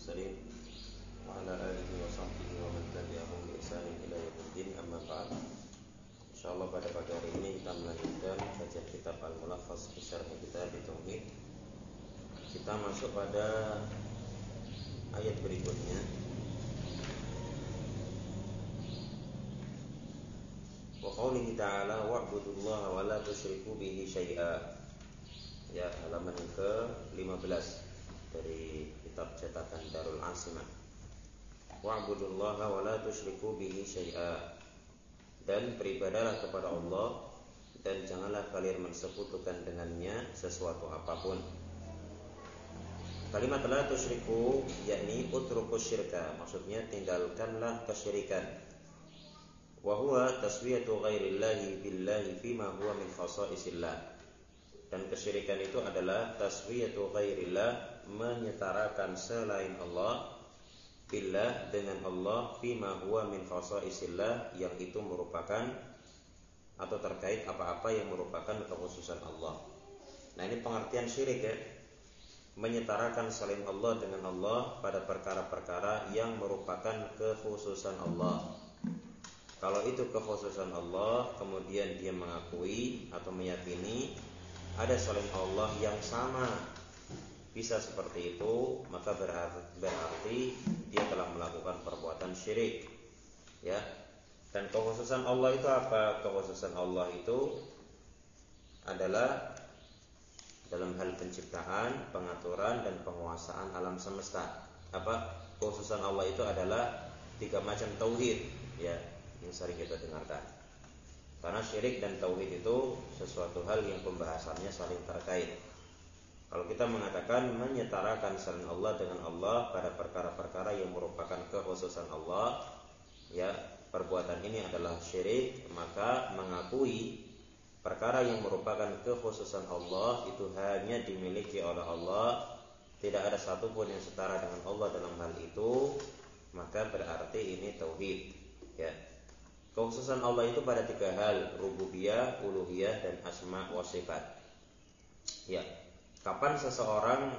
المرسلين وعلى آله وصحبه ومن تبعهم بإحسان إلى يوم الدين. Amma ba'd. Insyaallah pada pagi hari ini kita melanjutkan kajian kitab Al-Mulakhas fi Syarh Kitab Tauhid. Kita masuk pada ayat berikutnya. Wa qaulihi ta'ala wa'budullaha wa la tusyriku bihi syai'a. Ya, halaman ke-15 dari kitab cetakan Darul Asimah. Wa'budullaha wa la tusyriku bihi syai'a. Dan beribadalah kepada Allah dan janganlah kalian mensekutukan dengannya sesuatu apapun. Kalimat la tusyriku yakni utrukus syirka, maksudnya tinggalkanlah kesyirikan. Wa huwa taswiyatu ghairillahi billahi fima huwa min khasaisillah. Dan kesyirikan itu adalah taswiyatu ghairillah, menyetarakan selain Allah billah dengan Allah fima huwa min khasaisillah, yang itu merupakan atau terkait apa-apa yang merupakan kekhususan Allah. Nah, ini pengertian syirik ya. Menyetarakan selain Allah dengan Allah pada perkara-perkara yang merupakan kekhususan Allah. Kalau itu kekhususan Allah, kemudian dia mengakui atau meyakini ada selain Allah yang sama bisa seperti itu, maka berarti dia telah melakukan perbuatan syirik. Ya. Dan kekhususan Allah itu apa? Kekhususan Allah itu adalah dalam hal penciptaan, pengaturan dan penguasaan alam semesta. Apa? Kekhususan Allah itu adalah 3 macam tauhid, ya, yang sering kita dengarkan. Karena syirik dan tauhid itu sesuatu hal yang pembahasannya saling terkait. Kalau kita mengatakan menyetarakan selain Allah dengan Allah pada perkara-perkara yang merupakan kekhususan Allah, ya, perbuatan ini adalah syirik, maka mengakui perkara yang merupakan kekhususan Allah itu hanya dimiliki oleh Allah, tidak ada satupun yang setara dengan Allah dalam hal itu, maka berarti ini tauhid, ya. Kekhususan Allah itu pada 3 hal, rububiyah, uluhiyah dan asma wa sifat. Ya. Kapan seseorang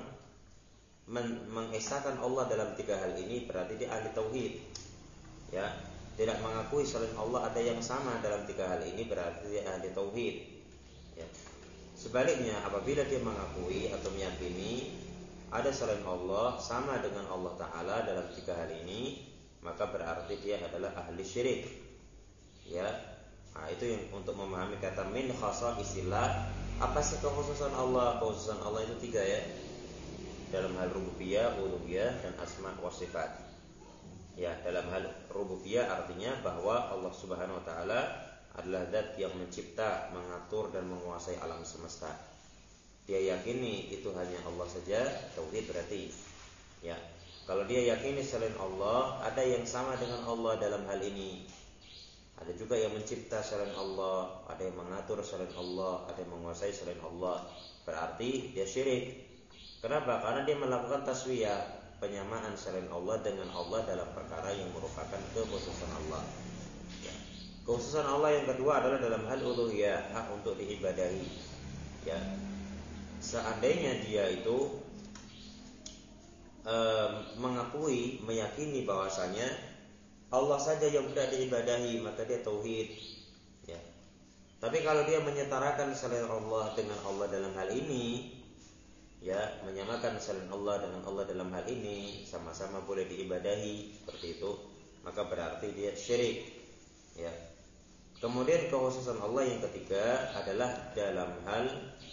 mengesahkan Allah dalam 3 hal ini, berarti dia ahli tauhid. Ya, tidak mengakui selain Allah ada yang sama dalam 3 hal ini, berarti dia ahli tauhid. Ya. Sebaliknya, apabila dia mengakui atau meyakini ada selain Allah sama dengan Allah Ta'ala dalam 3 hal ini, maka berarti dia adalah ahli syirik. Ya, nah, itu yang untuk memahami kata min khasaisillah. Apa sih kekhususan Allah? Kekhususan Allah itu 3 ya, dalam hal rububiyah, uluhiyah dan asma wa sifat. Ya, dalam hal rububiyah artinya bahwa Allah Subhanahu wa taala adalah zat yang mencipta, mengatur dan menguasai alam semesta. Dia yakini itu hanya Allah saja, tauhid berarti. Ya. Kalau dia yakini selain Allah ada yang sama dengan Allah dalam hal ini, ada juga yang mencipta selain Allah, ada yang mengatur selain Allah, ada yang menguasai selain Allah, berarti dia syirik. Kenapa? Karena dia melakukan taswiyah, penyamaan selain Allah dengan Allah dalam perkara yang merupakan kekhususan Allah. Ya. Kekhususan Allah yang kedua adalah dalam hal uluhiyah, hak untuk diibadahi. Ya. Seandainya dia itu mengakui, meyakini bahwasanya Allah saja yang tidak diibadahi, maka dia tauhid. Ya. Tapi kalau dia menyetarakan selain Allah dengan Allah dalam hal ini, ya, menyamakan selain Allah dengan Allah dalam hal ini, sama-sama boleh diibadahi seperti itu, maka berarti dia syirik. Ya. Kemudian kekhususan Allah yang ketiga adalah dalam hal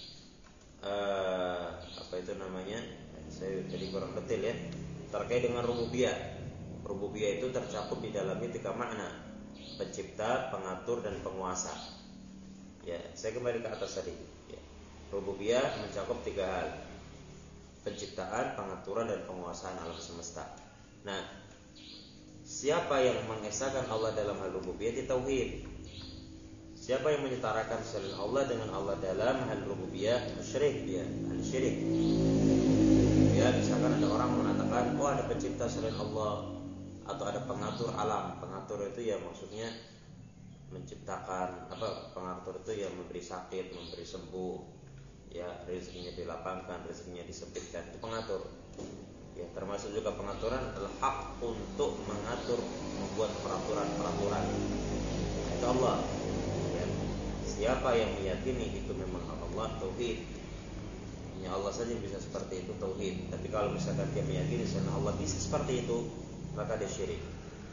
apa itu namanya? Saya jadi kurang detail ya. Terkait dengan rububiyah. Rububiyah itu tercakup di dalamnya 3 makna, pencipta, pengatur dan penguasa. Ya, saya kembali ke atas tadi. Ya. Rububiyah mencakup 3 hal, penciptaan, pengaturan dan penguasaan alam semesta. Nah, siapa yang mengesahkan Allah dalam hal rububiyah itu tauhid. Siapa yang menyetarakan selain Allah dengan Allah dalam hal rububiyah, musyrik, dia ahli syirik. Ya, misalkan ada orang mengatakan, oh ada pencipta selain Allah, atau ada pengatur alam. Pengatur itu ya maksudnya menciptakan, apa, pengatur itu ya memberi sakit, memberi sembuh, ya, rezekinya dilapangkan, rezekinya disempitkan, itu pengatur. Ya, termasuk juga pengaturan adalah hak untuk mengatur, membuat peraturan-peraturan. Itu Allah. Ya. Siapa yang meyakini itu memang Allah, tauhid. Hanya Allah saja bisa seperti itu, tauhid. Tapi kalau misalkan dia meyakini karena Allah bisa seperti itu, maka dia syirik.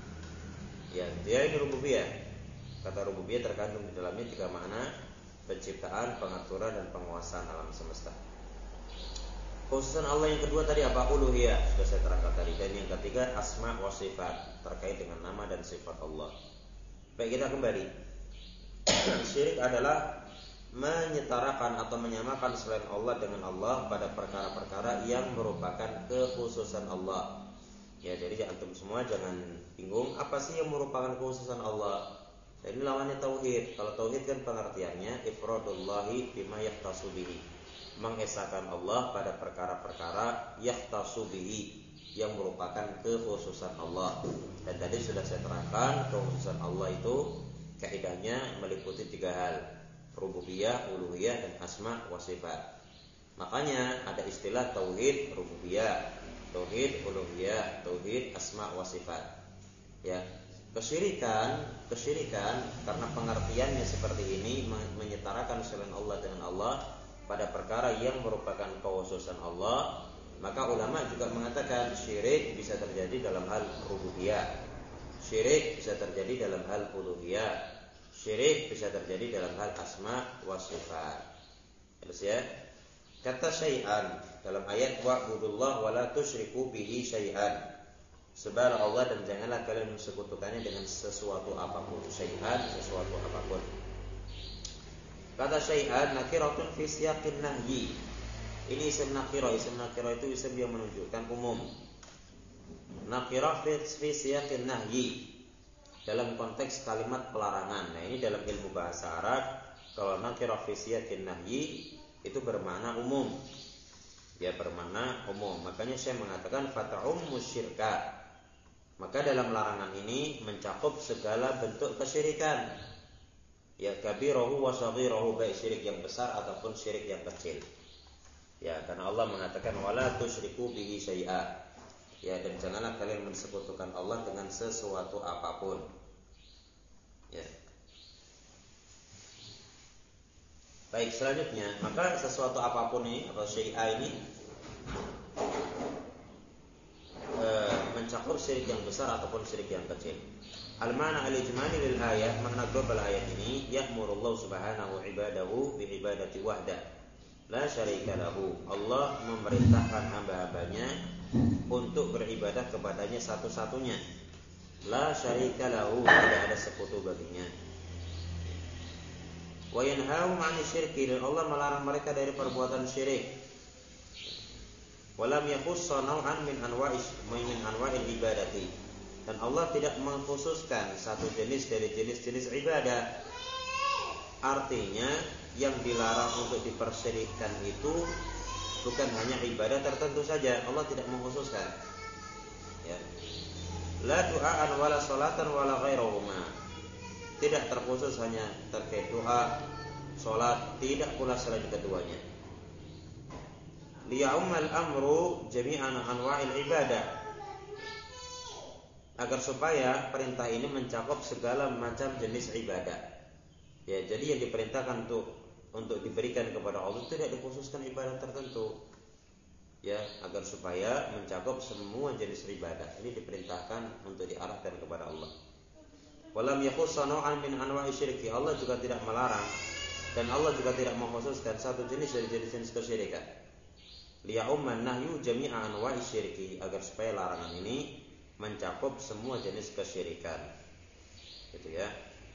Ya, dia ini rububiyah. Kata rububiyah terkandung di dalamnya tiga makna: penciptaan, pengaturan, dan penguasaan alam semesta. Khususan Allah yang kedua tadi apa? Uluhiyah, sudah saya terangkan tadi. Dan yang ketiga asma wa sifat, terkait dengan nama dan sifat Allah. Baik, kita kembali. Syirik adalah menyetarakan atau menyamakan selain Allah dengan Allah pada perkara-perkara yang merupakan kekhususan Allah. Ya, jadi antum semua jangan bingung apa sih yang merupakan kekhususan Allah. Dan ini lawannya tauhid. Kalau tauhid kan pengertiannya ifradullahi bima yahtasu bihi, mengesahkan Allah pada perkara-perkara yahtasu bihi, yang merupakan kekhususan Allah. Dan tadi sudah saya terangkan kekhususan Allah itu kaidahnya meliputi tiga hal: rububiyah, uluhiyah, dan asma wa sifat. Makanya ada istilah tauhid rububiyah, tauhid uluhiyah, tauhid asma wa sifat. Ya, kesyirikan karena pengertiannya seperti ini, menyetarakan selain Allah dengan Allah pada perkara yang merupakan kekhususan Allah, maka ulama juga mengatakan syirik bisa terjadi dalam hal rububiyah, syirik bisa terjadi dalam hal uluhiyah, syirik bisa terjadi dalam hal asma wa sifat. Terus ya, kata syai'an dalam ayat wa'budullah wa la tusyriku bihi syai'an, sembahlah Allah dan janganlah kalian mensekutukannya dengan sesuatu apapun. Syai'an, sesuatu apapun. Kata syai'an nakiratun fi siyaqin nahyi. Ini isim nakirah. Isim nakirah itu isim yang menunjukkan umum. Nakirah fi siyaqin nahyi, dalam konteks kalimat pelarangan. Nah, ini dalam ilmu bahasa Arab, kalau nakirah fi siyaqin nahyi itu bermakna umum. Ya, bermakna umum. Makanya saya mengatakan fata'ummu syirka. Maka dalam larangan ini mencakup segala bentuk kesyirikan. Ya, kabirahu wa saghirahu, baik syirik yang besar ataupun syirik yang kecil. Ya, karena Allah mengatakan wala tusyriku bihi syai'a. Ya, dan janganlah kalian mensekutukan Allah dengan sesuatu apapun. Ya. Baik, selanjutnya, maka sesuatu apapun ini atau syai'a ini mencakup syirik yang besar ataupun syirik yang kecil. Al-ma'na al-ijmali lil ayat, makna global ayat ini, ya'murullahu subhanahu ibadahu bi ibadati wahda la syarika lahu. Allah memerintahkan hamba-hambanya untuk beribadah kepadanya satu-satunya. La syarika lahu, tidak ada sekutu baginya. Wa yanhahum 'anil syirki, dan Allah melarang mereka dari perbuatan syirik. Walam yakhussa naw'an min anwa'il ibadati, dan Allah tidak mengkhususkan satu jenis dari jenis-jenis ibadah. Artinya yang dilarang untuk dipersyirikkan itu bukan hanya ibadah tertentu saja. Allah tidak mengkhususkan. Ya. La du'aan wala salatan wala ghairahuma, tidak terkhusus hanya terkait doa, salat, tidak pula selain keduanya. Liya'ummal amru jami'an anwa'il ibadah, agar supaya perintah ini mencakup segala macam jenis ibadah. Ya, jadi yang diperintahkan untuk diberikan kepada Allah tidak dikhususkan ibadah tertentu. Ya, agar supaya mencakup semua jenis ibadah. Ini diperintahkan untuk diarahkan kepada Allah. Walam yakhussa naw'an min anwa'i syirki, Allah juga tidak melarang dan Allah juga tidak mengkhususkan satu jenis dari jenis-jenis kesyirikan. Liya'umman nahyu jami'a anwa'i syirki, agar supaya larangan ini mencakup semua jenis kesyirikan. Gitu ya.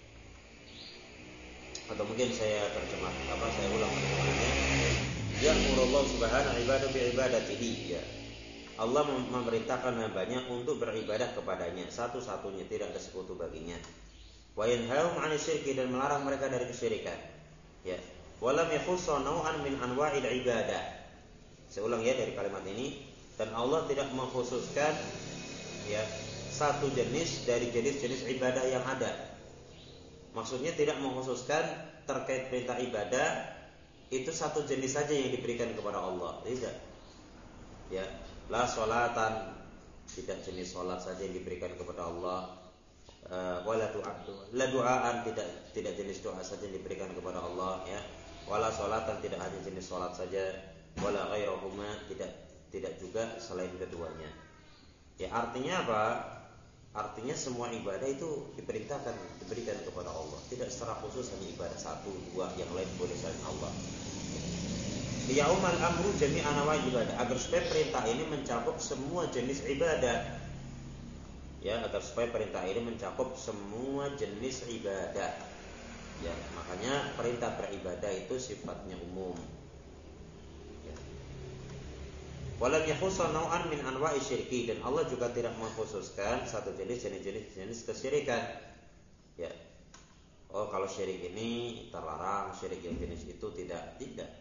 Atau mungkin saya saya ulang terjemahannya. Ya'murullahu subhanahu ibadahu bi ibadatihi. Ya. Allah memerintahkan hambanya untuk beribadah kepadanya satu-satunya, tidak ada sekutu baginya. Wa yanhahum 'anil syirki, dan melarang mereka dari kesyirikan. Ya. Walam yakhussa naw'an min anwa'il ibadah. Saya ulang ya dari kalimat ini, dan Allah tidak mengkhususkan ya satu jenis dari jenis-jenis ibadah yang ada. Maksudnya tidak mengkhususkan terkait perintah ibadah itu satu jenis saja yang diberikan kepada Allah. Tidak. Ya. La sholatan, tidak jenis sholat saja yang diberikan kepada Allah. Wala du'aan, tidak jenis doa saja yang diberikan kepada Allah, ya. Wala sholatan, tidak hanya jenis sholat saja. Wala ghairahuma, tidak juga selain keduanya. Ya, artinya apa? Artinya semua ibadah itu diberikan kepada Allah. Tidak secara khusus hanya ibadah satu, dua, yang lain boleh selain Allah. Liyaumal amru jami'an anwa' ibadah, agar supaya perintah ini mencakup semua jenis ibadah. Ya, agar supaya perintah ini mencakup semua jenis ibadah. Ya, makanya perintah beribadah itu sifatnya umum. Ya. Walam yakhussa naw'an min anwa'i syirki, dan Allah juga tidak mengkhususkan satu jenis kesyirikan. Ya. Oh, kalau syirik ini terlarang, syirik yang jenis itu tidak.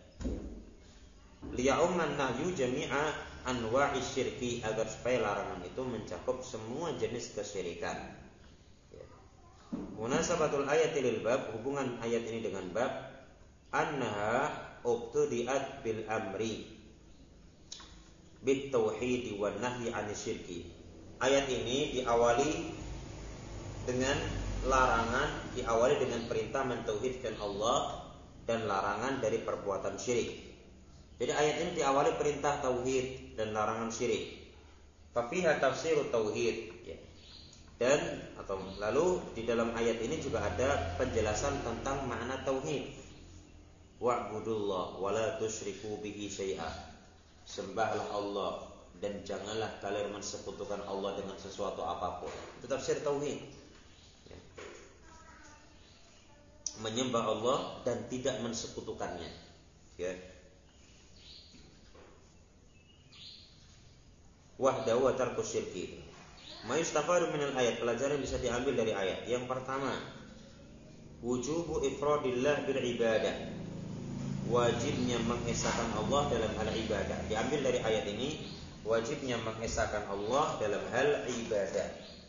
Liya'umman nahyu jami'a anwa'i syirki, agar supaya larangan itu mencakup semua jenis kesyirikan. Ya. Munasabatul ayati lil bab, hubungan ayat ini dengan bab, annaha ubtudiat bil amri bit tauhid wan nahyi 'anil syirki. Ayat ini diawali dengan larangan, diawali dengan perintah mentauhidkan Allah dan larangan dari perbuatan syirik. Jadi ayat ini diawali perintah tauhid dan larangan syirik. Fafiha tafsirut tauhid, ya. Dan lalu di dalam ayat ini juga ada penjelasan tentang makna tauhid. Wa'budullah wa la tusyriku bihi syai'a. Sembahlah Allah dan janganlah kalian mensekutukan Allah dengan sesuatu apapun. Itu tafsir tauhid. Ya. Menyembah Allah dan tidak mensekutukannya. Ya. Wahdahu wa tarku syirki. Ma yustafadu minal ayat, pelajaran bisa diambil dari ayat. Yang pertama, wujubu ifradillah bil ibadah, wajibnya mengesahkan Allah dalam hal ibadah. Diambil dari ayat ini, wajibnya mengesahkan Allah dalam hal ibadah.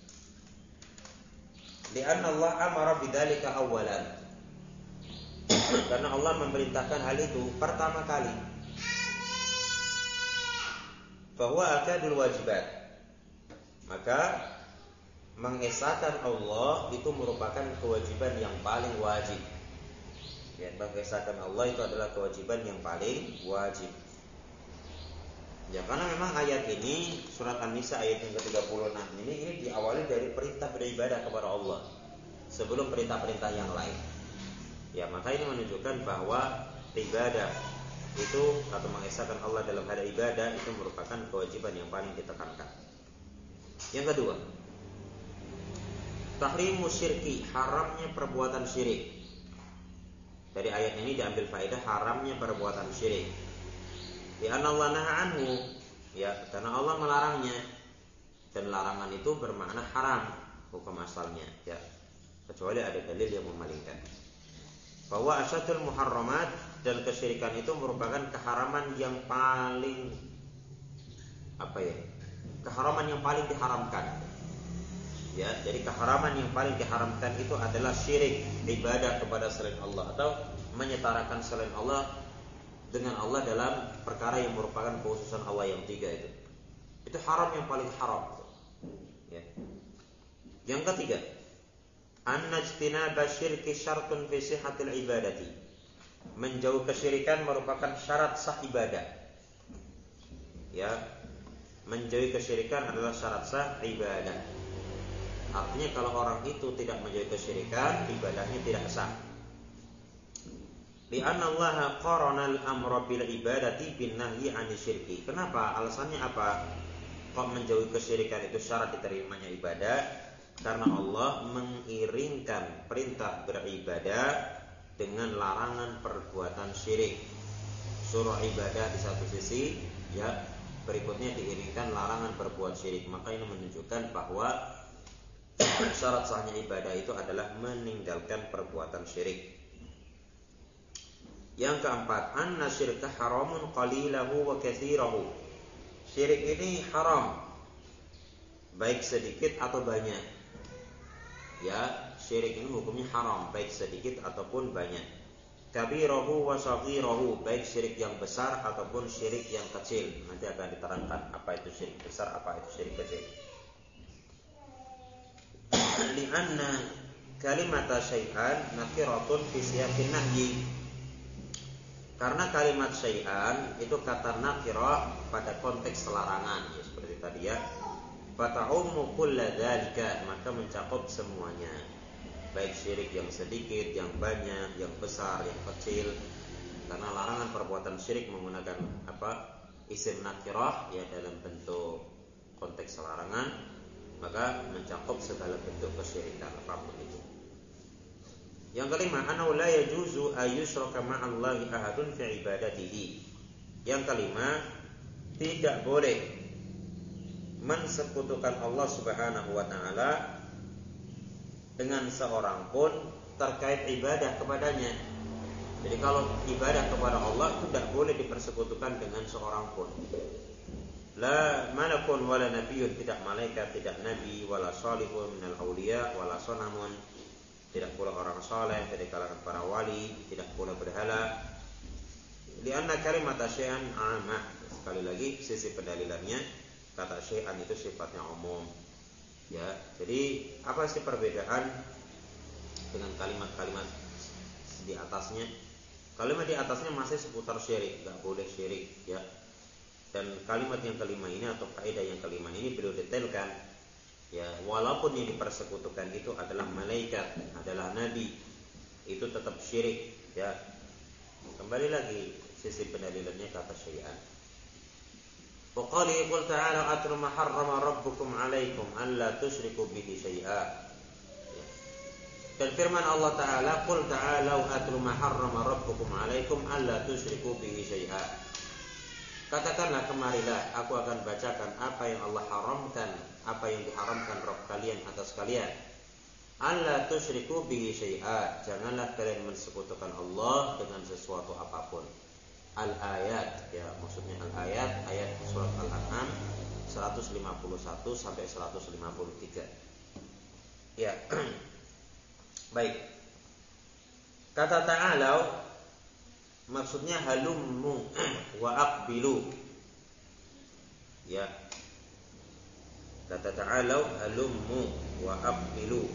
Lianna Allah amara bidzalika awalan, karena Allah memerintahkan hal itu pertama kali. Bahwa akadul wajibat, maka mengesahkan Allah itu merupakan kewajiban yang paling wajib. Ya, mengesahkan Allah itu adalah kewajiban yang paling wajib. Ya, karena memang ayat ini, surat An-Nisa ayat yang ke-36 ini diawali dari perintah beribadah kepada Allah sebelum perintah-perintah yang lain. Ya, maka ini menunjukkan bahwa ibadah itu atau mengesahkan Allah dalam hal ibadah itu merupakan kewajiban yang paling ditekankan. Yang kedua, tahrimu syirki, haramnya perbuatan syirik. Dari ayat ini diambil faedah haramnya perbuatan syirik. Di anna Allah naha anhu, ya, karena Allah melarangnya, dan larangan itu bermakna haram hukum asalnya, ya, kecuali ada dalil yang memalingkan. Bahwa asyadul muharramat, dan kesyirikan itu merupakan keharaman yang paling keharaman yang paling diharamkan. Ya, jadi keharaman yang paling diharamkan itu adalah syirik, ibadah kepada selain Allah, atau menyetarakan selain Allah dengan Allah dalam perkara yang merupakan kekhususan Allah yang tiga itu. Itu haram yang paling haram. Ya. Yang ketiga, anna ijtinaba syirki syartun fi sihhatil ibadati. Menjauh kesyirikan merupakan syarat sah ibadah. Ya, menjauhi kesyirikan adalah syarat sah ibadah. Artinya kalau orang itu tidak menjauhi kesyirikan, ibadahnya tidak sah. Li'anna Allah qarana al-amra bil ibadati bin nahyi 'anil syirki. Kenapa? Alasannya apa? Kok menjauhi kesyirikan itu syarat diterimanya ibadah? Karena Allah mengiringkan perintah beribadah dengan larangan perbuatan syirik. Suruh ibadah di satu sisi, ya, berikutnya diiringkan larangan berbuat syirik. Maka ini menunjukkan bahwa syarat sahnya ibadah itu adalah meninggalkan perbuatan syirik. Yang keempat, anna syirka haramun qalilahu wa katsirahu. Syirik ini haram, baik sedikit atau banyak. Ya, syirik ini hukumnya haram, baik sedikit ataupun banyak. kabirahu wa saghirahu, baik syirik yang besar ataupun syirik yang kecil. Nanti akan diterangkan apa itu syirik besar, apa itu syirik kecil. Li'anna kalimata syai'an nakiratun fi siyaqin nahyi. Karena kalimat syai'an itu kata nakirah pada konteks larangan, ya seperti tadi ya. Fata'ummu kulla dzalika, maka mencakup semuanya. Baik syirik yang sedikit, yang banyak, yang besar, yang kecil. Karena larangan perbuatan syirik menggunakan isim nakirah ya dalam bentuk konteks larangan, maka mencakup segala bentuk kesyirikan apapun itu. Yang kelima, annahu la yajuzu ayyushraka ma'allahi ahadun fi ibadatihi. Yang kelima, tidak boleh mensekutukan Allah Subhanahu wa taala dengan seorang pun terkait ibadah kepadanya. Jadi kalau ibadah kepada Allah itu tidak boleh dipersekutukan dengan seorang pun. La malakun wala nabiyyun, tidak malaikat, tidak nabi, wala salihun minal awliya, wala sanamun, tidak pula orang saleh dari kalangan para wali, tidak pula berhala. Lianna kalimat syai'an 'amah. Sekali lagi sisi pendalilannya, kata syai'an itu sifatnya umum. Ya, jadi apa sih perbedaan dengan kalimat-kalimat di atasnya? Kalimat di atasnya masih seputar syirik, enggak boleh syirik, ya. Dan kalimat yang kelima ini atau kaidah yang kelima ini beliau detailkan. Ya, walaupun yang dipersekutukan itu adalah malaikat, adalah nabi, itu tetap syirik, ya. Kembali lagi sisi pendalilannya kata syai'an. Wa qala qul ta'ala atlu ma harrama rabbukum 'alaikum alla tusyriku bihi syai'a. Dan firman Allah Ta'ala, qul ta'alau atlu ma harrama rabbukum 'alaikum alla tusyriku bihi syai'a. Katakanlah, kemarilah aku akan bacakan apa yang Allah haramkan, apa yang diharamkan Rabb kalian atas kalian. Alla tusyriku bihi syai'a, janganlah kalian mensekutukan Allah dengan sesuatu apapun. Al-ayat, ya maksudnya al-ayat, ayat surat Al-An'am 151 sampai 153. Ya. Baik. Kata ta'alau maksudnya halummu wa aqbilu. Ya. Kata ta'alau halummu wa aqbilu.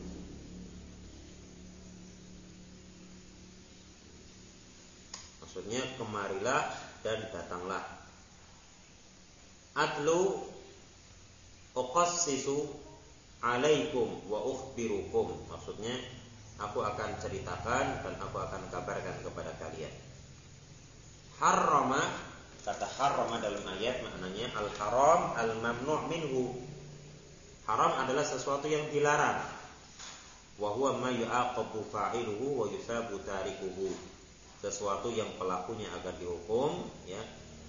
Maksudnya kemarilah dan datanglah. Atlu uqassisu alaikum wa ukhbirukum. Maksudnya aku akan ceritakan dan aku akan kabarkan kepada kalian. Harrama, kata harrama dalam ayat maknanya al-haram al-mamnu' minhu. Haram adalah sesuatu yang dilarang. Wa huwa ma yu'aqabu fa'iluhu wa yusabu tarikuhu. Sesuatu yang pelakunya akan dihukum, ya.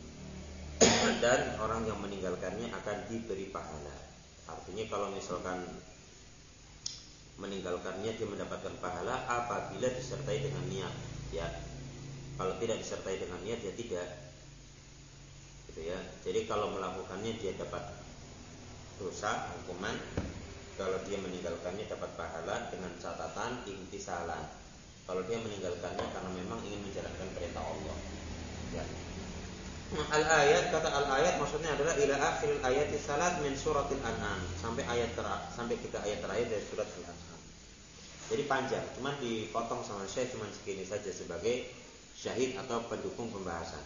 Dan orang yang meninggalkannya akan diberi pahala. Artinya kalau misalkan meninggalkannya dia mendapatkan pahala apabila disertai dengan niat, ya. Kalau tidak disertai dengan niat ya tidak. Gitu ya. Jadi kalau melakukannya dia dapat dosa, hukuman. Kalau dia meninggalkannya dapat pahala dengan catatan imtisalan. Kalau dia meninggalkannya karena memang ingin menjalankan perintah Allah. Ya. Al-ayat, kata al-ayat maksudnya adalah ila akhir ayat salat min suratil An'am, sampai sampai 3 ayat terakhir dari surat Al-An'am. Jadi panjang, cuman dipotong sama Syekh cuman segini saja sebagai syahid atau pendukung pembahasan.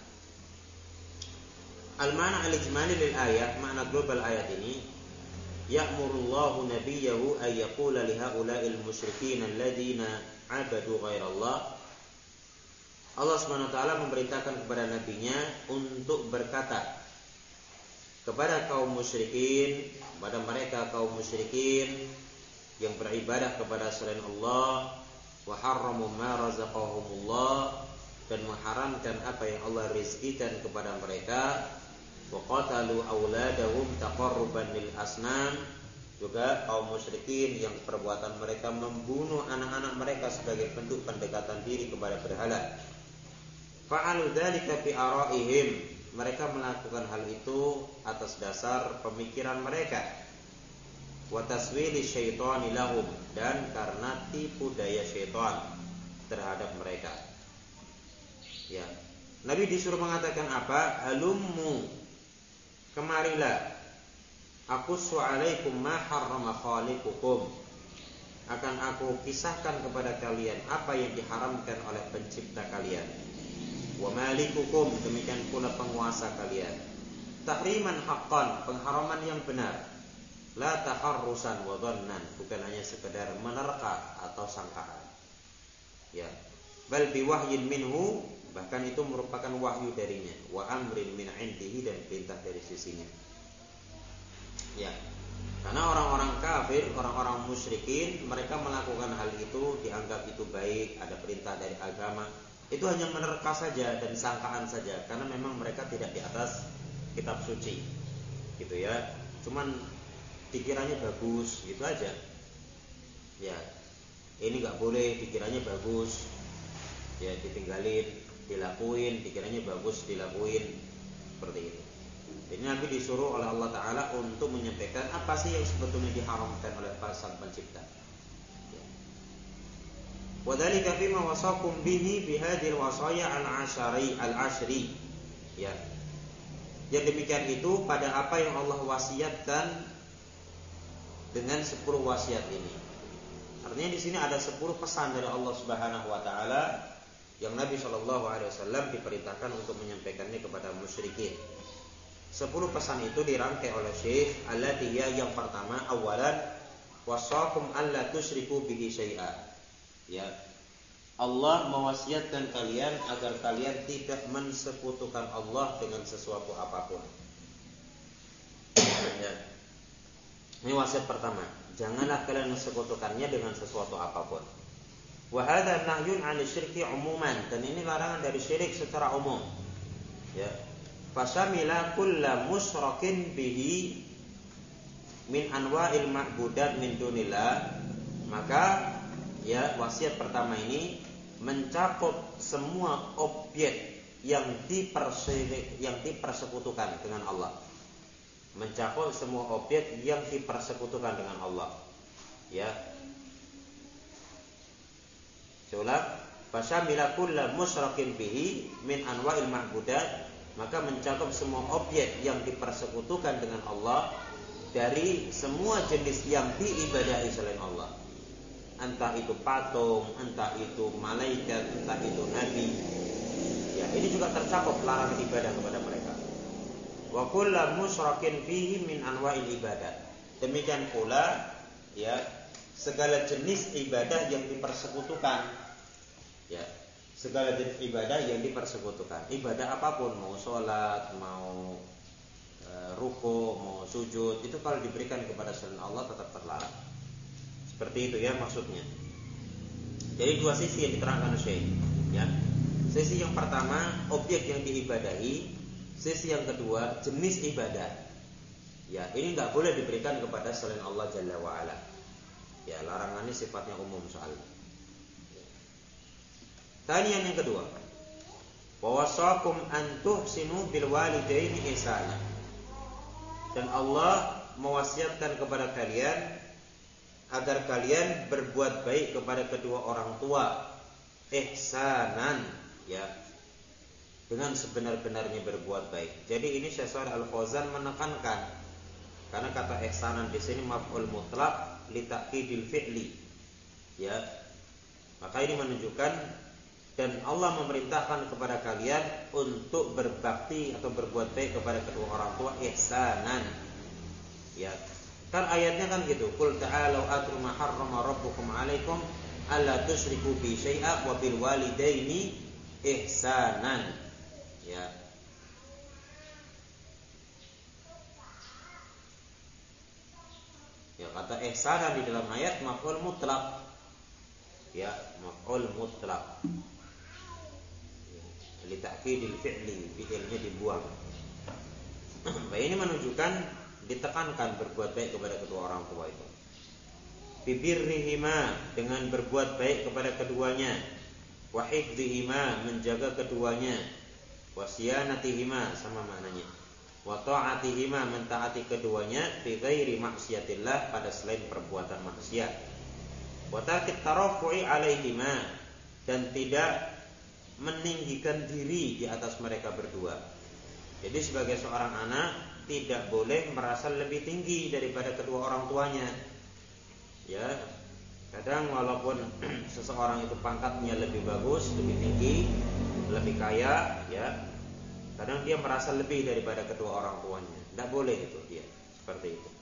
Al-ma'na al-ijmali lil ayat, makna global ayat ini, ya'murullahu nabiyahu ay yaqula li haula'il musyrikin alladziina 'abadu ghairallah. Allah SWT memerintahkan kepada nabinya untuk berkata kepada kaum musyrikin, kepada mereka kaum musyrikin yang beribadah kepada selain Allah, wa harramu ma razaqahumullah, dan mengharamkan apa yang Allah rizkikan kepada mereka, wa qatalu auladahum taqarruban lil asnam, juga kaum musyrikin yang perbuatan mereka membunuh anak-anak mereka sebagai bentuk pendekatan diri kepada berhala. Fa'alu dzalika fi ara'ihim, mereka melakukan hal itu atas dasar pemikiran mereka. Wa taswili syaitani lahum, dan karena tipu daya syaitan terhadap mereka. Ya. Nabi disuruh mengatakan apa? Halummu, kemarilah. Aqussu 'alaikum ma harrama khaliqukum. Akan aku kisahkan kepada kalian apa yang diharamkan oleh pencipta kalian. Wa malikukum, demikian pula penguasa kalian. Tahriman haqqan, pengharaman yang benar. La taharrusan wa dhannan, bukan hanya sekedar menerka atau sangkaan. Ya. Bal biwahyin minhu, bahkan itu merupakan wahyu darinya. Wa amrin min 'indihi, dan perintah dari sisinya. Ya. Karena orang-orang kafir, orang-orang musyrikin, mereka melakukan hal itu, dianggap itu baik, ada perintah dari agama. Itu hanya menerka saja dan sangkaan saja, karena memang mereka tidak di atas kitab suci, gitu ya. Cuman pikirannya bagus, gitu aja. Ya, ini nggak boleh, pikirannya bagus, ya ditinggalin, dilakuin, pikirannya bagus, dilakuin, seperti itu. Jadi Nabi disuruh oleh Allah Ta'ala untuk menyampaikan apa sih yang sebetulnya diharamkan oleh Sang Pencipta. Wa dzalika fima wasakum bihi bihadhil wasaya al-ashri. Ya. Yang demikian itu pada apa yang Allah wasiatkan dengan 10 wasiat ini. Artinya di sini ada 10 pesan dari Allah Subhanahu wa taala yang Nabi sallallahu alaihi wasallam diperintahkan untuk menyampaikannya kepada musyrikin. 10 pesan itu dirangkai oleh Syekh allatiya, yang pertama awalan wasakum alla tusyriku bihi syai'a. Ya. Allah mewasiatkan kalian agar kalian tidak mensekutukan Allah dengan sesuatu apapun. Ya. Ini wasiat pertama, janganlah kalian mensekutukannya dengan sesuatu apapun. Wa hadza nahyun 'anil syirki 'umuman, dan ini larangan dari syirik secara umum. Ya. Fasamila kulla musyrakin bihi min anwa'il ma'budat min dunillah. Maka ya, wasiat pertama ini mencakup semua objek yang dipersekutukan dengan Allah. Mencakup semua objek yang dipersekutukan dengan Allah. Ya. Coba fasamila kulla musyrakin bihi min anwa'il ma'budat, maka mencakup semua objek yang dipersekutukan dengan Allah dari semua jenis yang diibadahi selain Allah. Entah itu patung, entah itu malaikat, entah itu nabi. Ya, ini juga tercakup larangan ibadah kepada mereka. Wa kullu musyrakin fihi min anwa'il ibadah. Demikian pula ya, segala jenis ibadah yang dipersekutukan. Ya. Segala jenis ibadah yang dipersekutukan, ibadah apapun, mau sholat, mau ruku, mau sujud, itu kalau diberikan kepada selain Allah tetap terlarang. Seperti itu ya maksudnya. Jadi 2 sisi yang diterangkan Syekh. Ya. Sisi yang pertama objek yang diibadahi, sisi yang kedua jenis ibadah. Ya, ini nggak boleh diberikan kepada selain Allah Jalla wa Ala. Ya, larangannya sifatnya umum soalnya. Tanian yang kedua, wa wasakum an tuhsinu bil walidaini ihsana. Dan Allah mewasiatkan kepada kalian agar kalian berbuat baik kepada kedua orang tua, ihsanan, ya, dengan sebenar-benarnya berbuat baik. Jadi ini Syekh Shalih Al Fauzan menekankan, karena kata ihsanan di sini maf'ul mutlaq li ta'kidil fi'li. Ya. Maka ini menunjukkan, dan Allah memerintahkan kepada kalian untuk berbakti atau berbuat baik kepada kedua orang tua ihsanan. Ya. Kan ayatnya kan gitu. Qul ta'alu atlu ma harrama rabbukum 'alaikum alla tusyriku bi syai'a wa bil walidaini ihsanan. Ya. Ya, kata ihsanan di dalam ayat maf'ul mutlaq. Ya, maf'ul mutlaq. Li ta'kidil fi'li, fi'ilnya dibuang. Nah, ini menunjukkan ditekankan berbuat baik kepada kedua orang tua itu. Bibirrihima, dengan berbuat baik kepada keduanya. Wa hifdzihima, menjaga keduanya. Wa siyanatihima, sama maknanya. Wa ta'atihima, mentaati keduanya fi ghairi maksiatillah, pada selain perbuatan maksiat. Wa tarkit tarafu'i alaihima, dan tidak meninggikan diri di atas mereka berdua. Jadi sebagai seorang anak tidak boleh merasa lebih tinggi daripada kedua orang tuanya. Ya, kadang walaupun seseorang itu pangkatnya lebih bagus, lebih tinggi, lebih kaya, ya, kadang dia merasa lebih daripada kedua orang tuanya. Tidak boleh itu dia seperti itu.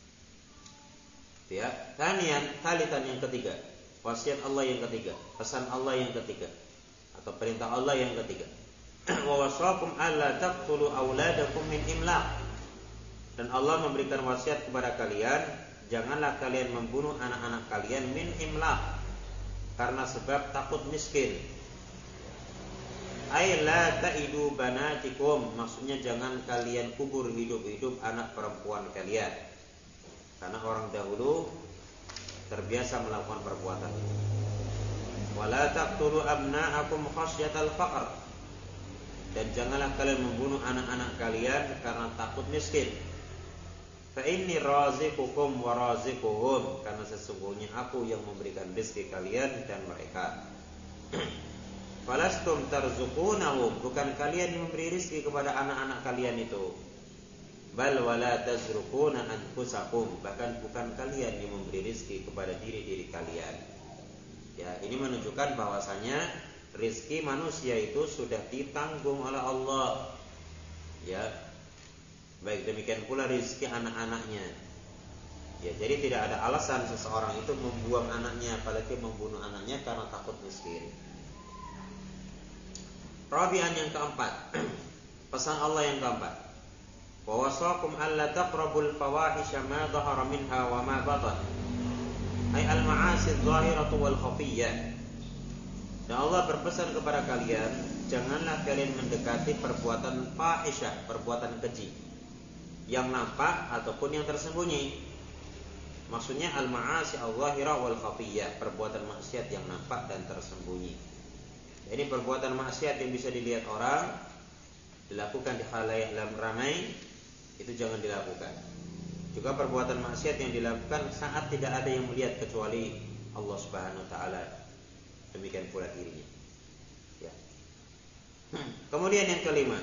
Ya, talitan yang ketiga, wasiat Allah yang ketiga, pesan Allah yang ketiga, atau perintah Allah yang ketiga. Wa wasakum alla taqtulu auladakum min imlaq. Dan Allah memberikan wasiat kepada kalian, janganlah kalian membunuh anak-anak kalian min imlaq, karena sebab takut miskin. Ay la ta'idu banatikum, maksudnya jangan kalian kubur hidup-hidup anak perempuan kalian. Karena orang dahulu terbiasa melakukan perbuatan itu. Wala taqtulu abna'akum khasyatal faqr. Dan janganlah kalian membunuh anak-anak kalian karena takut miskin. Fa inni raziqukum wa raziquhum, karena sesungguhnya aku yang memberikan rezeki kalian dan mereka. Falastum tarzuqunahum, bukan kalian yang memberi rezeki kepada anak-anak kalian itu. Bal wala tazruquna anfusakum, bahkan bukan kalian yang memberi rezeki kepada diri-diri kalian. Ya, ini menunjukkan bahwasanya rezeki manusia itu sudah ditanggung oleh Allah. Ya. Baik demikian pula rezeki anak-anaknya. Ya, jadi tidak ada alasan seseorang itu membuang anaknya, apalagi membunuh anaknya karena takut miskin. Rabi'an yang keempat, pesan Allah yang keempat. Wa wasakum alla taqrabul fawahisha ma dhahara minha wa ma batan. Ay al-ma'asi adh-dhahiratu wal khafiyyah. Dan Allah berpesan kepada kalian, janganlah kalian mendekati perbuatan fahisyah, perbuatan keji, yang nampak ataupun yang tersembunyi. Maksudnya al-ma'asi adh-dhahirah wal khafiyyah, perbuatan maksiat yang nampak dan tersembunyi. Ini perbuatan maksiat yang bisa dilihat orang, dilakukan di khalayak ramai, itu jangan dilakukan. Juga perbuatan maksiat yang dilakukan saat tidak ada yang melihat kecuali Allah Subhanahu wa taala. Demikian pula dirinya. Ya. Kemudian yang kelima,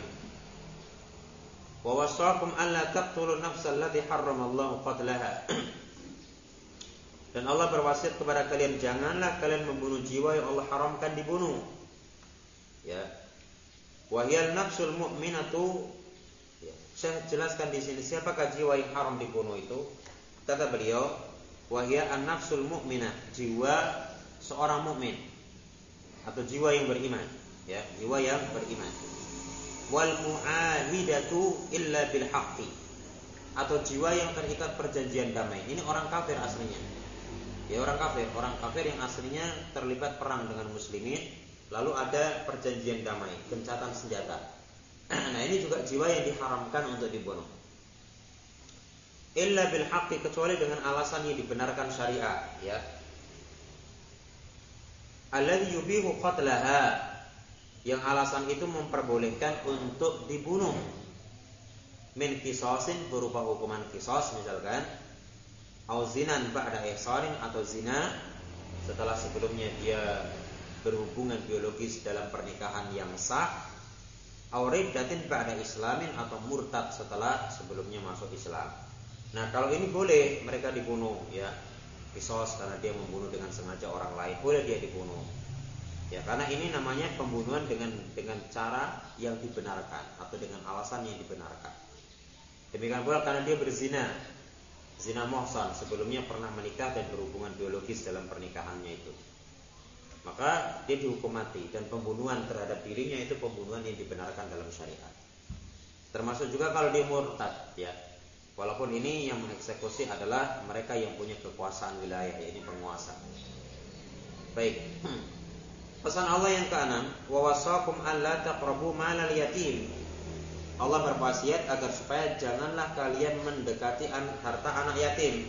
wa wasakum alla taqtulun nafsal lati harramallahu qatlaha. Dan Allah berwasiat kepada kalian, janganlah kalian membunuh jiwa yang Allah haramkan dibunuh. Ya. Wahyal nafsul mu'minatu. Ya. Saya jelaskan di sini siapakah jiwa yang haram dibunuh itu. Kata beliau, wahya an-nafsul mu'minah, jiwa seorang mukmin atau jiwa yang beriman, ya, jiwa yang beriman. Wal mu'ahidatu illa bil haqqi, atau jiwa yang terikat perjanjian damai. Ini orang kafir aslinya. Ya, orang kafir yang aslinya terlibat perang dengan muslimin, lalu ada perjanjian damai, gencatan senjata. Nah, ini juga jiwa yang diharamkan untuk dibunuh. Illa bil haqqi, kecuali dengan alasan yang dibenarkan syariat, ya. Alladhi yubihu qatlaha, yang alasan itu memperbolehkan untuk dibunuh. Min qisasin, berupa hukuman qisas misalkan, au zinan ba'da ihsanin, atau zina setelah sebelumnya dia berhubungan biologis dalam pernikahan yang sah, au riddatin ba'da islamin, atau murtad setelah sebelumnya masuk Islam. Nah, kalau ini boleh mereka dibunuh, ya. Qisas karena dia membunuh dengan sengaja orang lain, boleh dia dibunuh. Ya, karena ini namanya pembunuhan dengan cara yang dibenarkan atau dengan alasan yang dibenarkan. Demikian pula karena dia berzina, zina muhsan, sebelumnya pernah menikah dan berhubungan biologis dalam pernikahannya itu, maka dia dihukum mati. Dan pembunuhan terhadap dirinya itu pembunuhan yang dibenarkan dalam syariat. Termasuk juga kalau dia murtad, ya. Walaupun ini yang mengeksekusi adalah mereka yang punya kekuasaan wilayah, yaitu penguasa. Baik. Pesan Allah yang keenam, wa wasakum alla taqrabu malal yatim. Allah berwasiat agar supaya janganlah kalian mendekati harta anak yatim.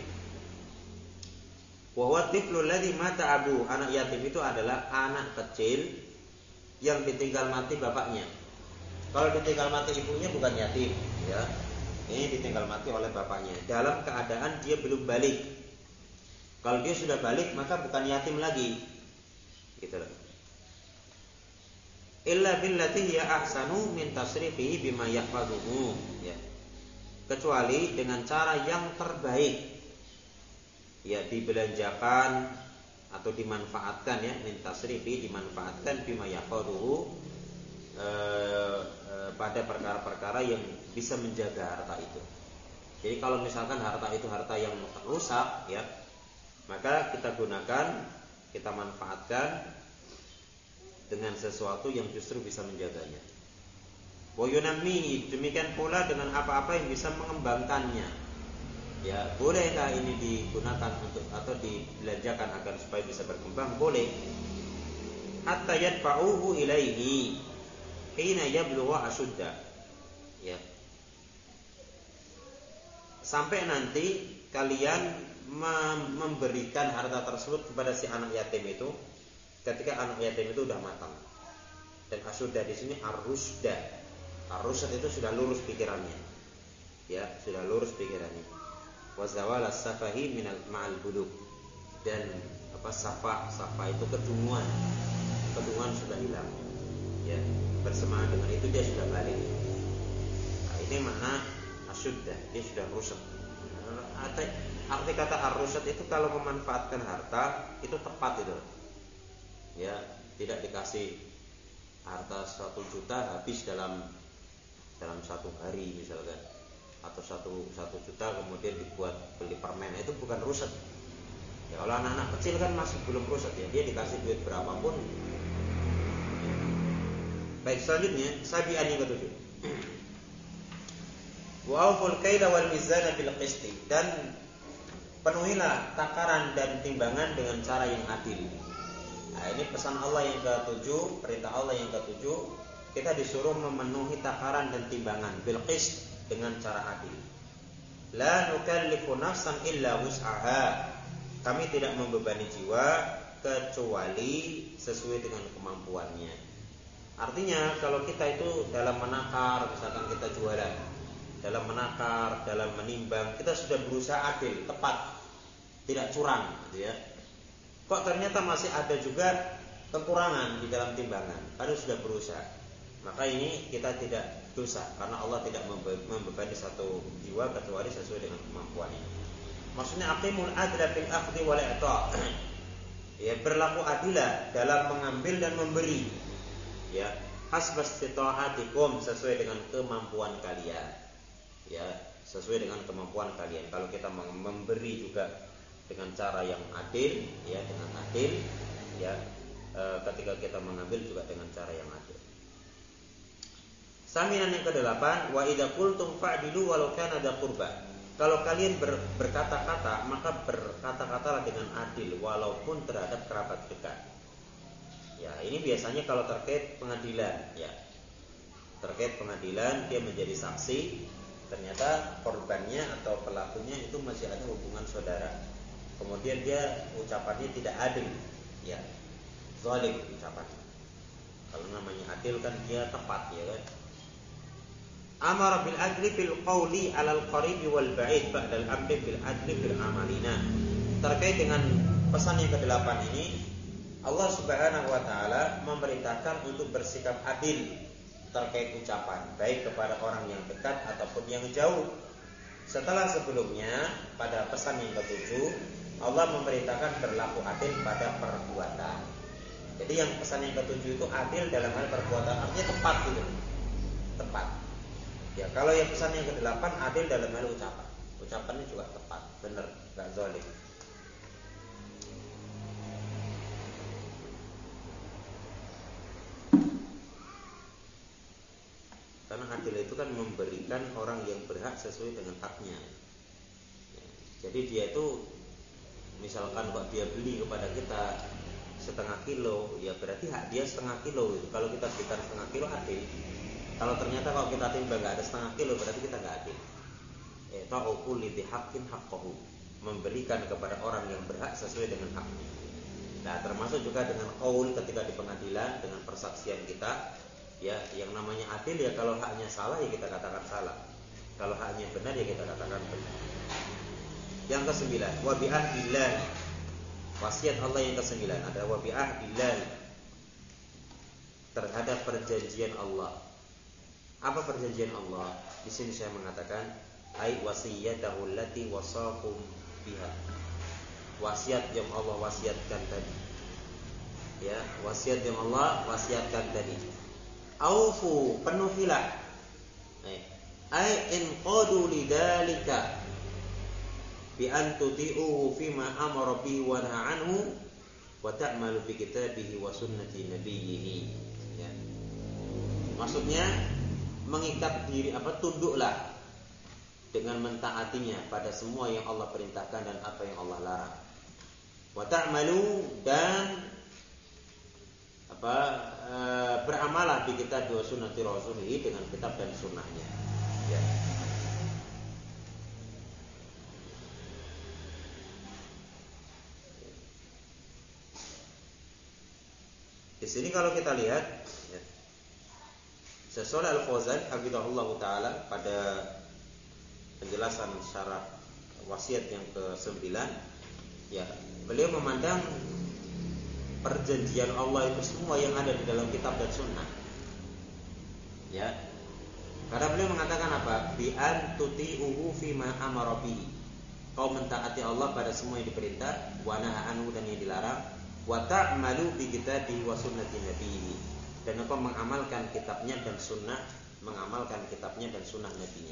Wa huwa tiflul ladzi mata abu. Anak yatim itu adalah anak kecil yang ditinggal mati bapaknya. Kalau ditinggal mati ibunya bukan yatim, ya. Ini ditinggal mati oleh bapaknya dalam keadaan dia belum balik. Kalau dia sudah balik maka bukan yatim lagi. Gitu loh. illa billati hiya ahsanu min tasrifihi bima yahfazuhu, ya. Kecuali dengan cara yang terbaik, ya, dibelanjakan atau dimanfaatkan, ya, min tasrifi, dimanfaatkan bima yahfazuhu, pada perkara-perkara yang bisa menjaga harta itu. Jadi kalau misalkan harta itu harta yang rusak, ya, maka kita gunakan, kita manfaatkan dengan sesuatu yang justru bisa menjaganya. Wa yunammihi, demikian pula dengan apa-apa yang bisa mengembangkannya. Ya, bolehkah ini digunakan untuk atau dibelanjakan agar supaya bisa berkembang? Boleh. Hatta yadfa'uhu ilaihi hina yablughu ashudda. Ya. Sampai nanti kalian memberikan harta tersebut kepada si anak yatim itu ketika anak yatim itu sudah matang. Dan asyudda di sini ar-rusda. Ar-rusd itu sudah lurus pikirannya. Ya, sudah lurus pikirannya. Wa zawal as-safahi minal ma'al bulugh. Dan safa itu kedunguan. Kedunguan sudah hilang. Ya, bersamaan dengan itu dia sudah balik. Nah, ini makna asyudda, dia sudah rusad. Arti kata ar-rusad itu kalau memanfaatkan harta itu tepat itu. Ya, tidak dikasih harta 1 juta habis dalam 1 hari misalkan, atau 1 juta kemudian dibuat beli permen, itu bukan rusad. Ya, kalau anak-anak kecil kan masih belum rusad, ya, dia dikasih duit berapapun. Baik, selanjutnya sabi'an yang ke-7. Wa awful kaila wal mizana bil qisti, dan penuhilah takaran dan timbangan dengan cara yang adil. Nah, ini pesan Allah yang ke-7, perintah Allah yang ke-7, kita disuruh memenuhi takaran dan timbangan bil qist, dengan cara adil. La nukallifu nafsan illa wus'aha. Kami tidak membebani jiwa kecuali sesuai dengan kemampuannya. Artinya kalau kita itu dalam menakar, misalkan kita jualan, dalam menakar, dalam menimbang, kita sudah berusaha adil, tepat, tidak curang, gitu ya. Kok ternyata masih ada juga kekurangan di dalam timbangan, padahal sudah berusaha, maka ini kita tidak dosa, karena Allah tidak membebani satu jiwa kecuali sesuai dengan kemampuannya. Maksudnya aqimul adla fil akhdhi wal i'ta'. Ya, berlaku adilah dalam mengambil dan memberi. Ya, hasbas istita'atikum, sesuai dengan kemampuan kalian. Ya, sesuai dengan kemampuan kalian. Kalau kita memberi juga dengan cara yang adil, ya, dengan adil, ya, ketika kita mengambil juga dengan cara yang adil. Saminan yang ke-8, wa idza qultum fa'dilu walau kana dza qurba. Kalau kalian berkata-kata, maka berkata-katalah dengan adil walaupun terhadap kerabat dekat. Ya, ini biasanya kalau terkait pengadilan, ya. Terkait pengadilan, dia menjadi saksi, ternyata korbannya atau pelakunya itu masih ada hubungan saudara. Kemudian dia ucapannya tidak adil, ya, zalim ucapannya. Kalau namanya adil kan dia tepat, ya kan. Amara bil adli fil qawli 'alal qaribi wal ba'id ba'dal amri bil adli fil amalina. Terkait dengan pesan yang ke-8 ini, Allah Subhanahu wa taala memerintahkan untuk bersikap adil terkait ucapan, baik kepada orang yang dekat ataupun yang jauh. Setelah sebelumnya pada pesan yang ke-7, Allah memerintahkan berlaku adil pada perbuatan. Jadi yang pesan yang ke-7 itu adil dalam hal perbuatan, artinya tepat gitu. Tepat. Ya, kalau yang pesan yang ke-8 adil dalam hal ucapan. Ucapannya juga tepat, benar, enggak zalim. Karena adil itu kan memberikan orang yang berhak sesuai dengan haknya. Ya, jadi dia itu misalkan kok dia beli kepada kita 0,5 kilo, ya berarti hak dia 0,5 kilo itu. Kalau kita berikan 0,5 kilo adil. Kalau ternyata kalau kita timbang nggak ada 0,5 kilo, berarti kita nggak adil. Ta'uqul lidhi haqqin haqqahu, memberikan kepada orang yang berhak sesuai dengan haknya. Nah, termasuk juga dengan qaul ketika di pengadilan, dengan persaksian kita, ya, yang namanya adil ya kalau haknya salah ya kita katakan salah. Kalau haknya benar ya kita katakan benar. Yang ke-9, wa bi ahdillah. Wasiat Allah yang ke-9 ada wa bi ahdillah. terhadap perjanjian Allah. Apa perjanjian Allah? Di sini saya mengatakan ai wasiyatahu allati wasakum biha. Wasiat yang Allah wasiatkan tadi. Ya, wasiat yang Allah wasiatkan tadi. Aufu, penuhilah. Ai in qadu lidzalika bi an tuti'uhu fima amara bihi wa nahaa anhu wa ta'malu bi kitabihi wa sunnati nabiyhi. Ya. Maksudnya mengikat diri, tunduklah dengan mentaatinya pada semua yang Allah perintahkan dan apa yang Allah larang. Wa ta'malu, dan beramalah bi kitab wa sunnati rasulih, dengan kitab dan sunnahnya. Ya. Di sini kalau kita lihat, ya, Syekh Shalih Al-Fauzan hafizahullah taala pada penjelasan syarat wasiat yang ke-9, ya, beliau memandang perjanjian Allah itu semua yang ada di dalam kitab dan sunnah. Ya. Karena beliau mengatakan apa? Bi an tuti'uhu fima amara bihi. Kau mentaati Allah pada semua yang diperintah, wa nahaa anhu, dan yang dilarang, wa ta'malu bi kitabihi wa sunnati nabiyhi, dan engkau mengamalkan kitabnya dan sunnah nabinya.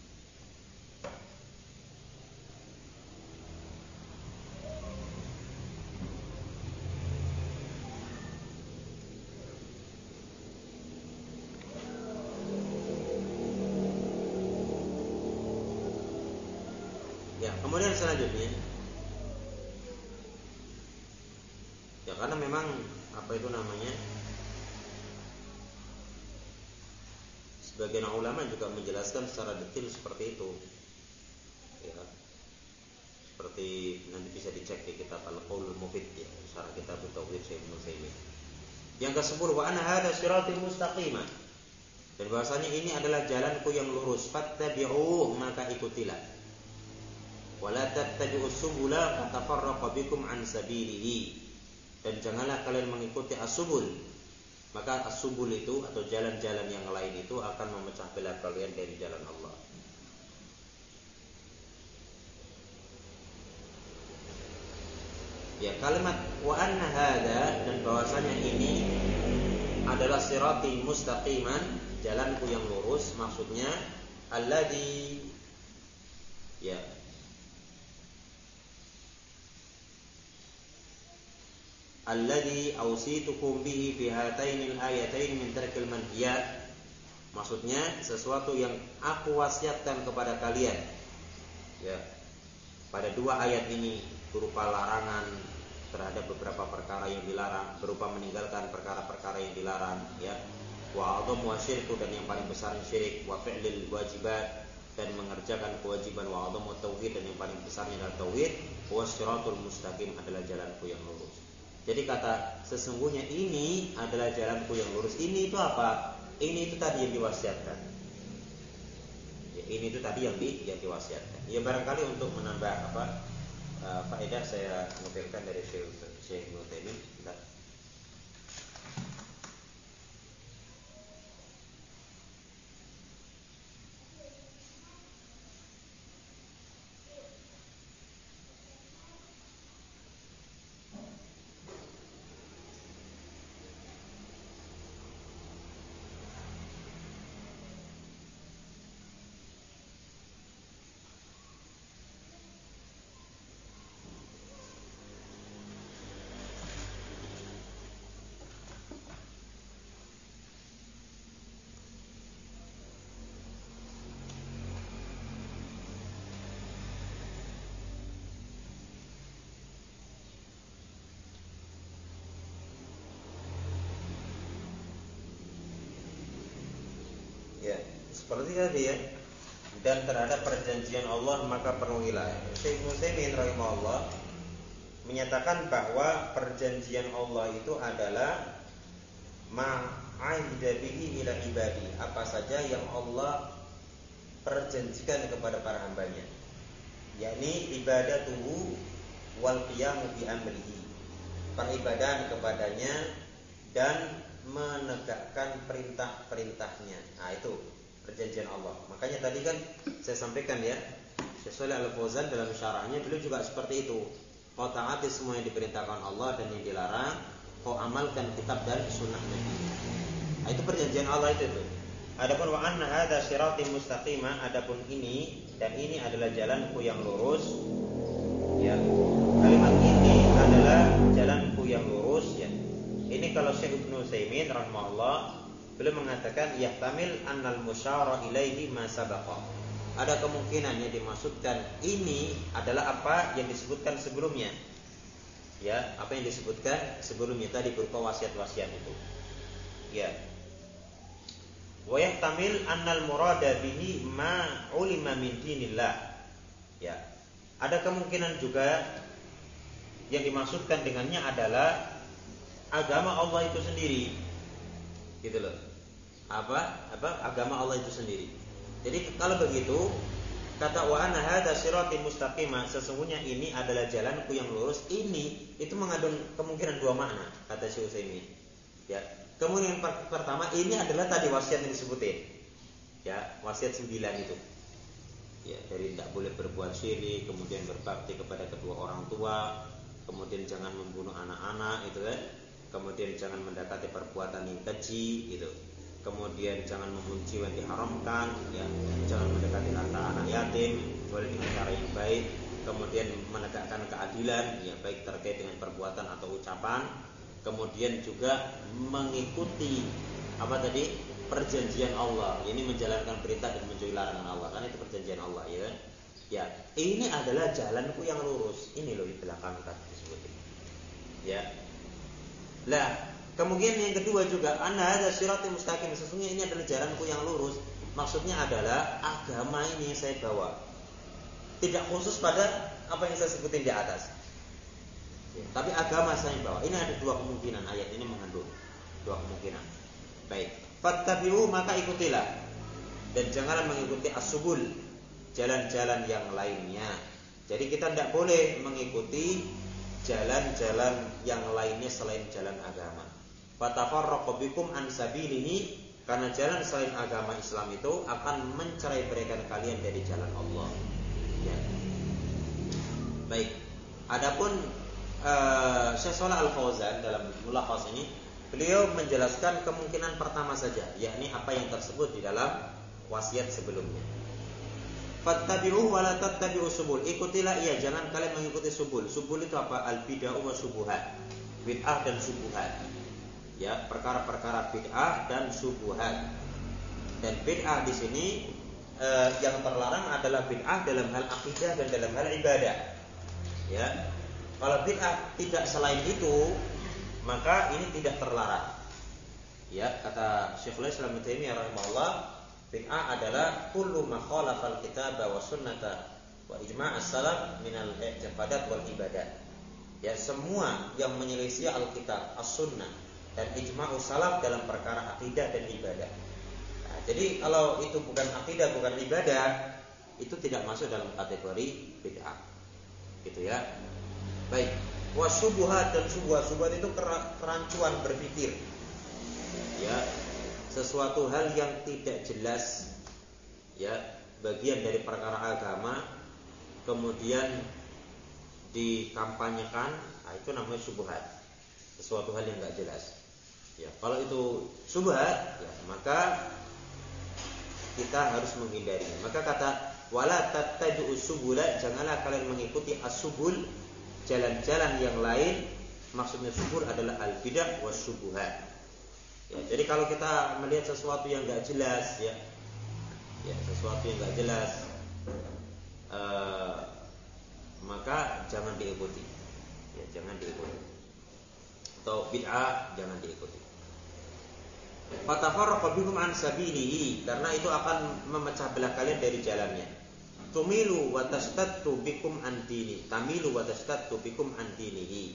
Ya, kemudian selanjutnya, ya, karena memang sebagian ulama juga menjelaskan secara detail seperti itu. Ya. Seperti nanti bisa dicek di kitab Al-Qaulul Mufid, ya, syarah kitab Tauhid Syekh Ibnu Utsaimin. Yang ke-10, wa anna hadza siratal mustaqima, dan bahwasanya ini adalah jalanku yang lurus, fattabi'u, maka ikutilah. Wala tattabi'us subula fatafarraqa bikum an sabilihi, dan janganlah kalian mengikuti as-subul, maka as-subul itu atau jalan-jalan yang lain itu akan memecah belah kalian dari jalan Allah. Ya, kalimat wa anna hadza, dan bahwasanya ini adalah sirati mustaqiman, jalanku yang lurus, maksudnya alladzi, ya, alladzi awsitukum bihi fi hatainil ayatain min tarkil manhiyat, maksudnya sesuatu yang aku wasiatkan kepada kalian, ya, pada dua ayat ini, berupa larangan terhadap beberapa perkara yang dilarang, berupa meninggalkan perkara-perkara yang dilarang, ya, wa a'dhamu syirku, dan yang paling besar syirik, wa fi'lil wajibat, dan mengerjakan kewajiban, wa a'dhamu tauhid, dan yang paling besarnya adalah tauhid, wa siratul mustaqim, adalah jalanku yang lurus. Jadi kata sesungguhnya ini adalah jalanku yang lurus, ini itu apa? Ini itu tadi yang diwasiatkan. Ya, ini itu tadi yang diwasiatkan. Ya, barangkali untuk menambah faedah, saya nukilkan dari Syekh Ibnu Utsaimin. Ya, seperti tadi, ya. Dan terhadap perjanjian Allah maka penuhilah. Syekh Ibnu Utsaimin rahimahullah menyatakan bahwa perjanjian Allah itu adalah ma'ahida bihi ila ibadi, apa saja yang Allah perjanjikan kepada para hambanya, yakni ibadatuhu wal qiyamu bi amrihi, peribadahan kepadanya dan menegakkan perintah-perintahnya. Nah, itu perjanjian Allah. Makanya tadi kan saya sampaikan ya, Syekh Shalih Al-Fauzan dalam syarahnya beliau juga seperti itu. Kau taati semua yang diperintahkan Allah dan yang dilarang, kau amalkan kitab dan sunnah Nabi. Nah, itu perjanjian Allah itu. Adapun wa anna hadza sirati mustaqima, adapun ini dan ini adalah jalanku yang lurus. Ya. Kalimat ini adalah jalanku yang lurus ya. Ini kalau Syekh Ibnu Utsaimin rahimahullah beliau mengatakan yahtamil annal musyara ilaihi ma sabaqa. Ada kemungkinan yang dimaksudkan ini adalah apa yang disebutkan sebelumnya. Ya, apa yang disebutkan sebelumnya tadi berupa wasiat-wasiat itu. Ya. Wa yahtamil annal murada bihi ma ulima min dinillah. Ya. Ada kemungkinan juga yang dimaksudkan dengannya adalah agama Allah itu sendiri. Gitu loh. Apa agama Allah itu sendiri. Jadi kalau begitu kata wa anna hadza siratal mustaqimah, sesungguhnya ini adalah jalanku yang lurus, ini itu mengandung kemungkinan dua makna kata Syekh Utsaimin. Ya. Kemudian pertama ini adalah tadi wasiat yang disebutin. Ya, wasiat 9 itu. Ya, dari tidak boleh berbuat syirik, kemudian berbakti kepada kedua orang tua, kemudian jangan membunuh anak-anak itu kan. Kemudian jangan mendekati perbuatan yang keji gitu. Kemudian jangan membenci yang diharamkan, ya. Jangan mendekati harta anak yatim, boleh dengan cara yang baik. Kemudian menegakkan keadilan, ya baik terkait dengan perbuatan atau ucapan. Kemudian juga mengikuti apa tadi? Perjanjian Allah. Ini menjalankan perintah dan menjauhi larangan Allah. Kan itu perjanjian Allah, ya kan? Ya, ini adalah jalanku yang lurus. Ini loh di belakang tadi disebutin. Ya. Lah, kemudian yang kedua juga anna hadza siratal mustaqim, sesungguhnya ini adalah jalanku yang lurus. Maksudnya adalah agama ini yang saya bawa. Tidak khusus pada apa yang saya sebutin di atas. Ya, tapi agama saya bawa. Ini ada dua kemungkinan, ayat ini mengandung dua kemungkinan. Baik, fattabi'u, maka ikutilah. Dan janganlah mengikuti as-subul, jalan-jalan yang lainnya. Jadi kita tidak boleh mengikuti jalan-jalan yang lainnya selain jalan agama. Fatafarraqu bikum an sabilihi, karena jalan selain agama Islam itu akan mencerai-beraikan kalian dari jalan Allah. Ya. Baik. Adapun Syekh Shalih Al-Fauzan dalam Mulakhas ini beliau menjelaskan kemungkinan pertama saja, yakni apa yang tersebut di dalam wasiat sebelumnya. Fattabi'u wa la tattabi'u subul. Ikutilah ia, jangan kalian mengikuti subul. Subul itu apa? Al-bid'ah wa syubhat. Bid'ah dan syubhat. Ya, perkara-perkara bid'ah dan syubhat. Dan bid'ah di sini yang terlarang adalah bid'ah dalam hal akidah dan dalam hal ibadah. Ya. Kalau bid'ah tidak selain itu, maka ini tidak terlarang. Ya, kata Syekhul Islam Ibnu Taimiyah rahimahullah, bid'ah adalah kullu ma khalafal kitab wa sunnata wa ijma' as-salaf minal i'tiqadat wal ibadat. Ya, semua yang menyelisih Alkitab, as-sunnah dan ijma'us salaf dalam perkara akidah dan ibadah. Nah, jadi kalau itu bukan akidah, bukan ibadah, itu tidak masuk dalam kategori bid'ah. Gitu ya. Baik. Wasubuhat dan subuhat itu kerancuan berpikir, ya, sesuatu hal yang tidak jelas, ya, bagian dari perkara agama, kemudian dikampanyekan, nah itu namanya subuhat, sesuatu hal yang nggak jelas. Ya, kalau itu subuhat, ya, maka kita harus menghindarinya. Maka kata wala tattabi'us subula, janganlah kalian mengikuti as-subul, jalan-jalan yang lain. Maksudnya subur adalah al-bidah was syubuhat. Ya, jadi kalau kita melihat sesuatu yang enggak jelas, ya sesuatu yang enggak jelas, maka jangan diikuti. Ya, jangan diikuti. Atau bid'ah jangan diikuti. Fatafarraqu bikum an sabilihi, karena itu akan memecah belah kalian dari jalannya. Tumilu wa tastattu bikum an dini. Tamilu wa tastattu bikum an dinihi.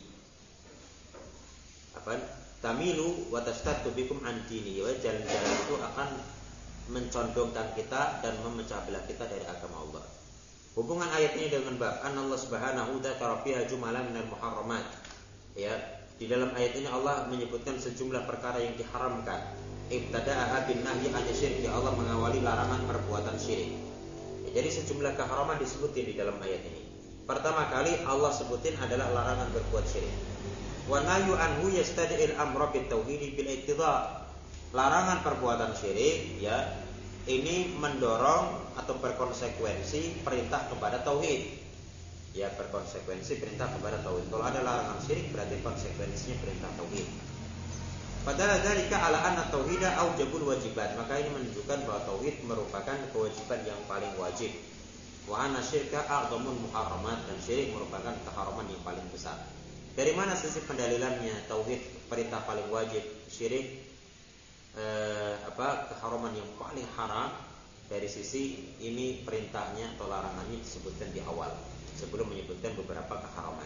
Apa? Tamilu wa tastattu bikum an dinihi. Jalan-jalan itu akan mencondongkan kita dan memecah belah kita dari agama Allah. Hubungan ayat ini dengan bab Allah Subhanahu wa ta'ala fiha jumalan minal muharramat. Ya, Di dalam ayat ini Allah menyebutkan sejumlah perkara yang diharamkan. Ibtada'aha bin nahyi 'anil syirk. Allah mengawali larangan perbuatan syirik. Jadi sejumlah keharaman disebutin di dalam ayat ini. Pertama kali Allah sebutin adalah larangan berbuat syirik. Wa nahyu anhu yastadi'il amra bit tauhid bil iqtida'. Larangan perbuatan syirik ya ini mendorong atau berkonsekuensi perintah kepada tauhid. Ya, berkonsekuensi perintah kepada tauhid. Kalau ada larangan syirik berarti konsekuensinya perintah tauhid. Padahal dzalika ala anna tauhida aujabul wajibat. Maka ini menunjukkan bahwa tauhid merupakan kewajiban yang paling wajib. Wa anna syirka a'dhamul muharramat, dan syirik merupakan keharaman yang paling besar. Dari mana sisi pendalilannya? Tauhid perintah paling wajib, syirik keharaman yang paling haram. Dari sisi ini perintahnya atau larangannya disebutkan di awal sebelum menyebutkan beberapa keharaman.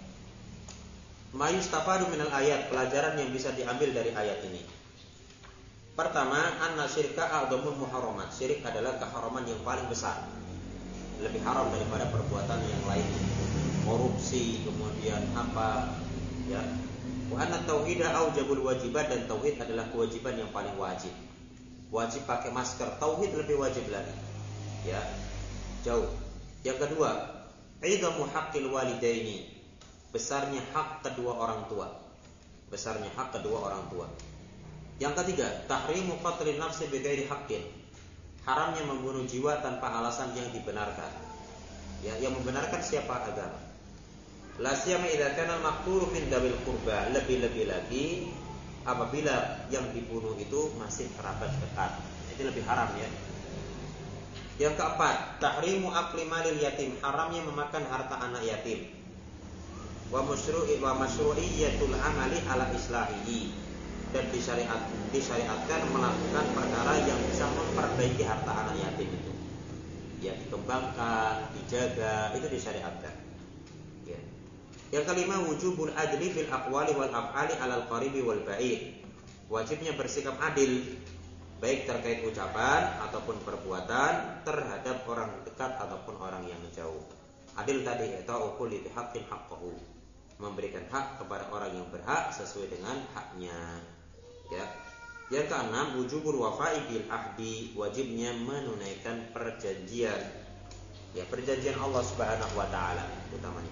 Ma yustafadu minal ayat, pelajaran yang bisa diambil dari ayat ini. Pertama, anna syirka a'dhamul muharramat. Syirik adalah keharaman yang paling besar. Lebih haram daripada perbuatan yang lainnya. Korupsi, kemudian apa ya. Wa anna tauhida aujabul wajibat, dan tauhid adalah kewajiban yang paling wajib. Wajib pakai masker, tauhid lebih wajib lagi. Ya. Jauh. Yang kedua, idhamu haqqil walidaini, besarnya hak kedua orang tua. Besarnya hak kedua orang tua. Yang ketiga, tahrimu qatlin nafsi bighairi haqqin, haramnya membunuh jiwa tanpa alasan yang dibenarkan. Ya, yang membenarkan siapa? Agama. La siyama idza kana al-maqtul min dawil qurba, lebih-lebih lagi apabila yang dibunuh itu masih kerabat dekat. Itu lebih haram ya. Yang keempat, tahrimu akli malil yatim, haramnya memakan harta anak yatim. Wa masyru'iyyatul amali ala islahihi, dan disyariatkan melakukan perkara yang bisa memperbaiki harta anak yatim itu. Ya, dikembangkan, dijaga, itu disyariatkan. Ya. Yang kelima, wujubul adli fil aqwali wal af'ali alal qaribi wal ba'id. Wajibnya bersikap adil baik terkait ucapan ataupun perbuatan terhadap orang dekat ataupun orang yang jauh. Adil tadi itu kulli bihaqqin haqqahu, memberikan hak kepada orang yang berhak sesuai dengan haknya. Ya. Yang keenam, wujubul wafa'i bil ahdi, wajibnya menunaikan perjanjian. Ya, perjanjian Allah Subhanahu wa taala utamanya.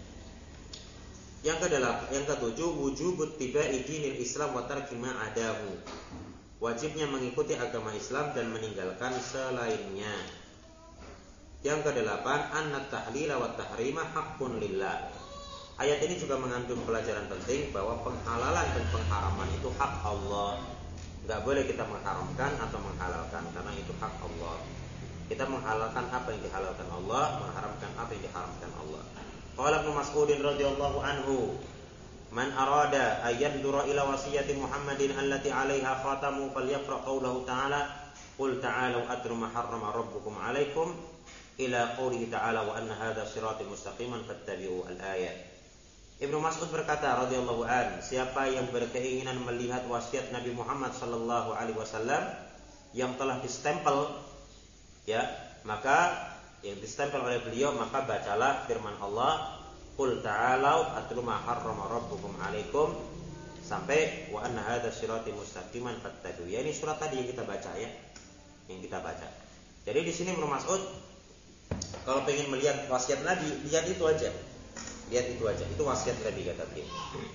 Yang ketujuh, wujubut tiba'i dinil Islam wa tarki ma adahu, wajibnya mengikuti agama Islam dan meninggalkan selainnya. Yang kedelapan, anna tahlila wa tahrima haqqun lillah. Ayat ini juga mengandung pelajaran penting bahwa penghalalan dan pengharaman itu hak Allah. Enggak boleh kita mengharamkan atau menghalalkan, karena itu hak Allah. Kita menghalalkan apa yang dihalalkan Allah, mengharamkan apa yang diharamkan Allah. Qala Ibnu Mas'ud radhiyallahu anhu, man arada ayyandura ila wasiyati Muhammadin allati 'alaiha khatamu falyaqra qawlahu ta'ala qul ta'alu atlu ma harrama rabbukum 'alaikum ila qawlihi ta'ala wa anna hadha siratal mustaqiman fattabi'u al-ayat. Ibnu Mas'ud berkata radhiyallahu an, siapa yang berkeinginan melihat wasiat Nabi Muhammad sallallahu alaihi wasallam yang telah distempel, ya, maka yang distempel oleh beliau, maka bacalah firman Allah, qul ta'alu atlu ma harrama rabbukum 'alaikum sampai wa anna hadza siratal mustaqiman fattabi'u. Ya, ini surat tadi yang kita baca ya. Yang kita baca. Jadi di sini Ibnu Mas'ud kalau pengen melihat wasiat Nabi, lihat itu aja. Lihat itu aja. Itu wasiat Nabi kata dia.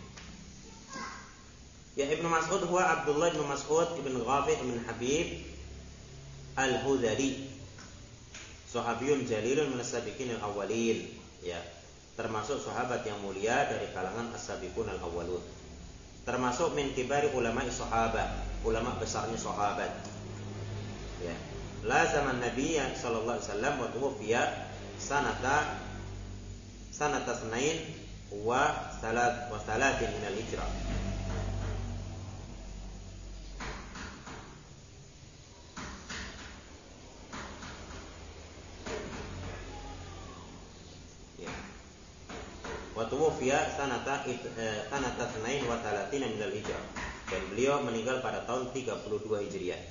Ya, Ibnu Mas'ud huwa Abdullah bin Mas'ud ibn Ghafi bin Habib Al-Hudhali, sahabiyun jalilun min as-sabiqin al-awwalin, ya, termasuk sahabat yang mulia dari kalangan as-sabiqun al-awwalun, termasuk min kibari ulama sahabat, ulama besarnya sahabat. Ya. La zaman Nabi sallallahu alaihi wasallam wa tuwfiya sanata sanain wa salatin min al-hijrah. Wa tuwfiya sanata 32 min al-hijrah, dan beliau meninggal pada tahun 32 Hijriah.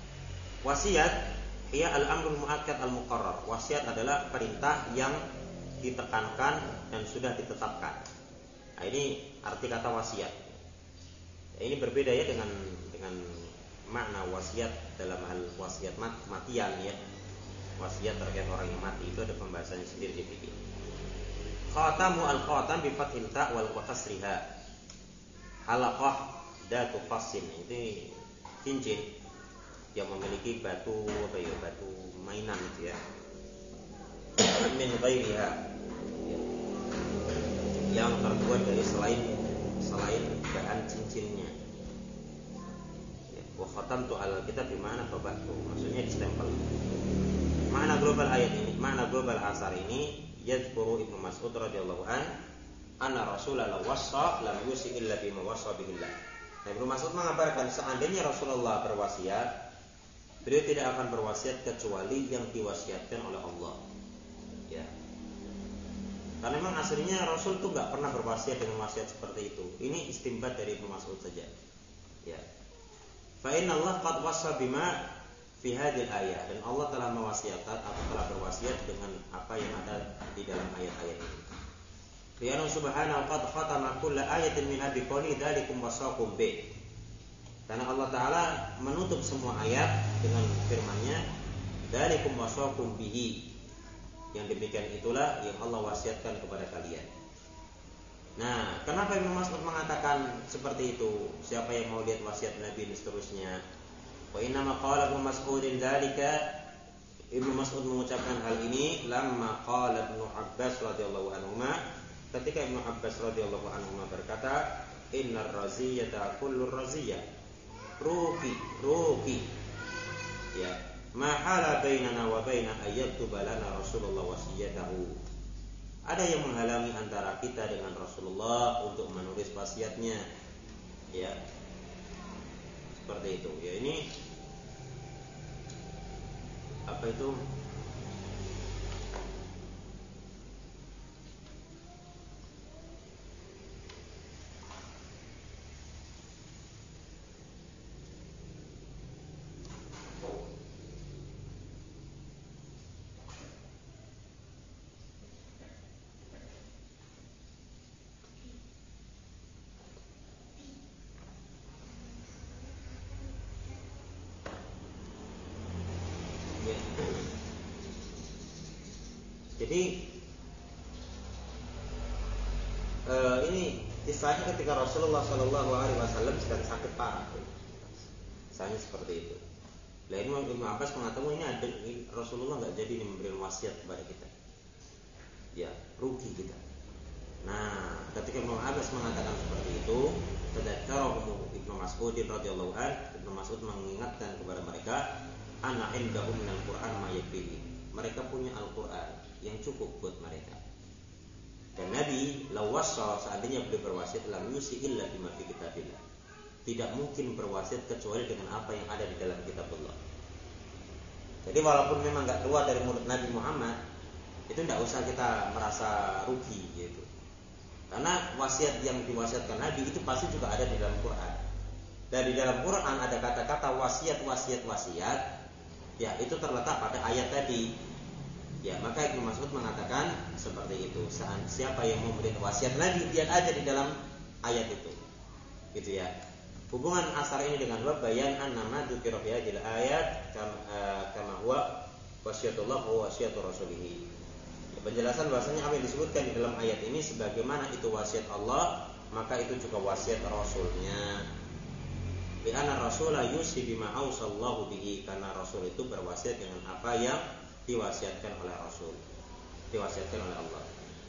Wasiat ia al-amrul muakkad al-muqarrar. Wasiat adalah perintah yang ditekankan dan sudah ditetapkan. Nah, ini arti kata wasiat. Ini berbeda ya dengan makna wasiat dalam hal wasiat matian ya. Wasiat terkait orang yang mati itu ada pembahasannya sendiri di fikih. Khatamu al-khatam bi fathil ta wal kasriha. Halaqah datu qasin. Ini cincin yang memiliki batu batu mainan gitu ya. Min ghairiha. Yang terbuat dari selain bahan cincinnya. Wa khatamtu al kitab bi ma'na babatu. Maksudnya distempel. Makna global ayat ini, makna global asar ini yadhkuru Ibnu Mas'ud radhiyallahu anna Rasulullah wassa lam yusi illa bima wassa bihillah. Nah, Ibnu Mas'ud mengabarkan seandainya Rasulullah berwasiat, beliau tidak akan berwasiat kecuali yang diwasiatkan oleh Allah. Ya. Karena memang aslinya Rasul itu enggak pernah berwasiat dengan wasiat seperti itu. Ini istinbat dari Ibnu Mas'ud saja. Ya. Fa inna Allah qad wassa bima fi hadhil ayat, dan Allah telah mewasiatkan atau telah berwasiat dengan apa yang ada di dalam ayat-ayat ini. Li'annahu subhanahu qad khatama kulla ayatin min abi qawli dzalikum wasaqum bi. Karena Allah taala menutup semua ayat dengan firman-Nya dzalikum wasaqum bihi. Yang demikian itulah yang Allah wasiatkan kepada kalian. Nah, kenapa Ibnu Mas'ud mengatakan seperti itu? Siapa yang mau lihat wasiat Nabi dan seterusnya? Wa inna ma qala Ibnu Mas'udin dzalika, Ibnu Mas'ud mengucapkan hal ini lamma qala Ibnu Abbas radhiyallahu anhuma, ketika Ibnu Abbas radhiyallahu anhuma berkata, innar raziyata kullur raziyah, ruki ya, ma hala bainana wa baina ayyatuba lana Rasulullah wasiyatahu. Ada yang menghalangi antara kita dengan Rasulullah untuk menulis wasiatnya. Ya. Seperti itu. Ya, ini apa itu? Jadi ini kisahnya ketika Rasulullah Shallallahu Alaihi Wasallam sedang sakit parah, misalnya seperti itu. Lain Ibnu Abbas mengatakan ini Rasulullah nggak jadi memberikan wasiat kepada kita, ya rugi kita. Nah, ketika Ibnu Abbas mengatakan seperti itu, tadzakkarahum Ibnu Mas'ud radhiyallahu anhu, Ibnu Mas'ud mengingatkan kepada mereka, ana indahum minal Qur'an ma yakfihi. Mereka punya Al-Qur'an yang cukup buat mereka. Dan Nabi lawassa, seandainya beliau berwasiat, lam yusi illa bima fi kitabillah. Tidak mungkin berwasiat kecuali dengan apa yang ada di dalam kitab Allah. Jadi walaupun memang enggak keluar dari mulut Nabi Muhammad, itu enggak usah kita merasa rugi gitu. Karena wasiat yang diwasiatkan Nabi itu pasti juga ada di dalam Quran. Dan di dalam Quran ada kata-kata wasiat. Ya, itu terletak pada ayat tadi. Ya, maka Ibnu Mas'ud mengatakan seperti itu. Siapa yang mau memberi wasiat Nabi, dia ada di dalam ayat itu. Gitu ya. Hubungan asar ini dengan bab bayan annama dzukira fi hadhil ayat kama huwa wasiyatullah wa wasiyatu rasulih. Ya, penjelasan bahasanya apa yang disebutkan di dalam ayat ini sebagaimana itu wasiat Allah, maka itu juga wasiat Rasulnya. Karena Rasul yusi bima ausallahu bihi, karena Rasul itu berwasiat dengan apa yang diwasiatkan oleh Rasul, diwasiatkan oleh Allah.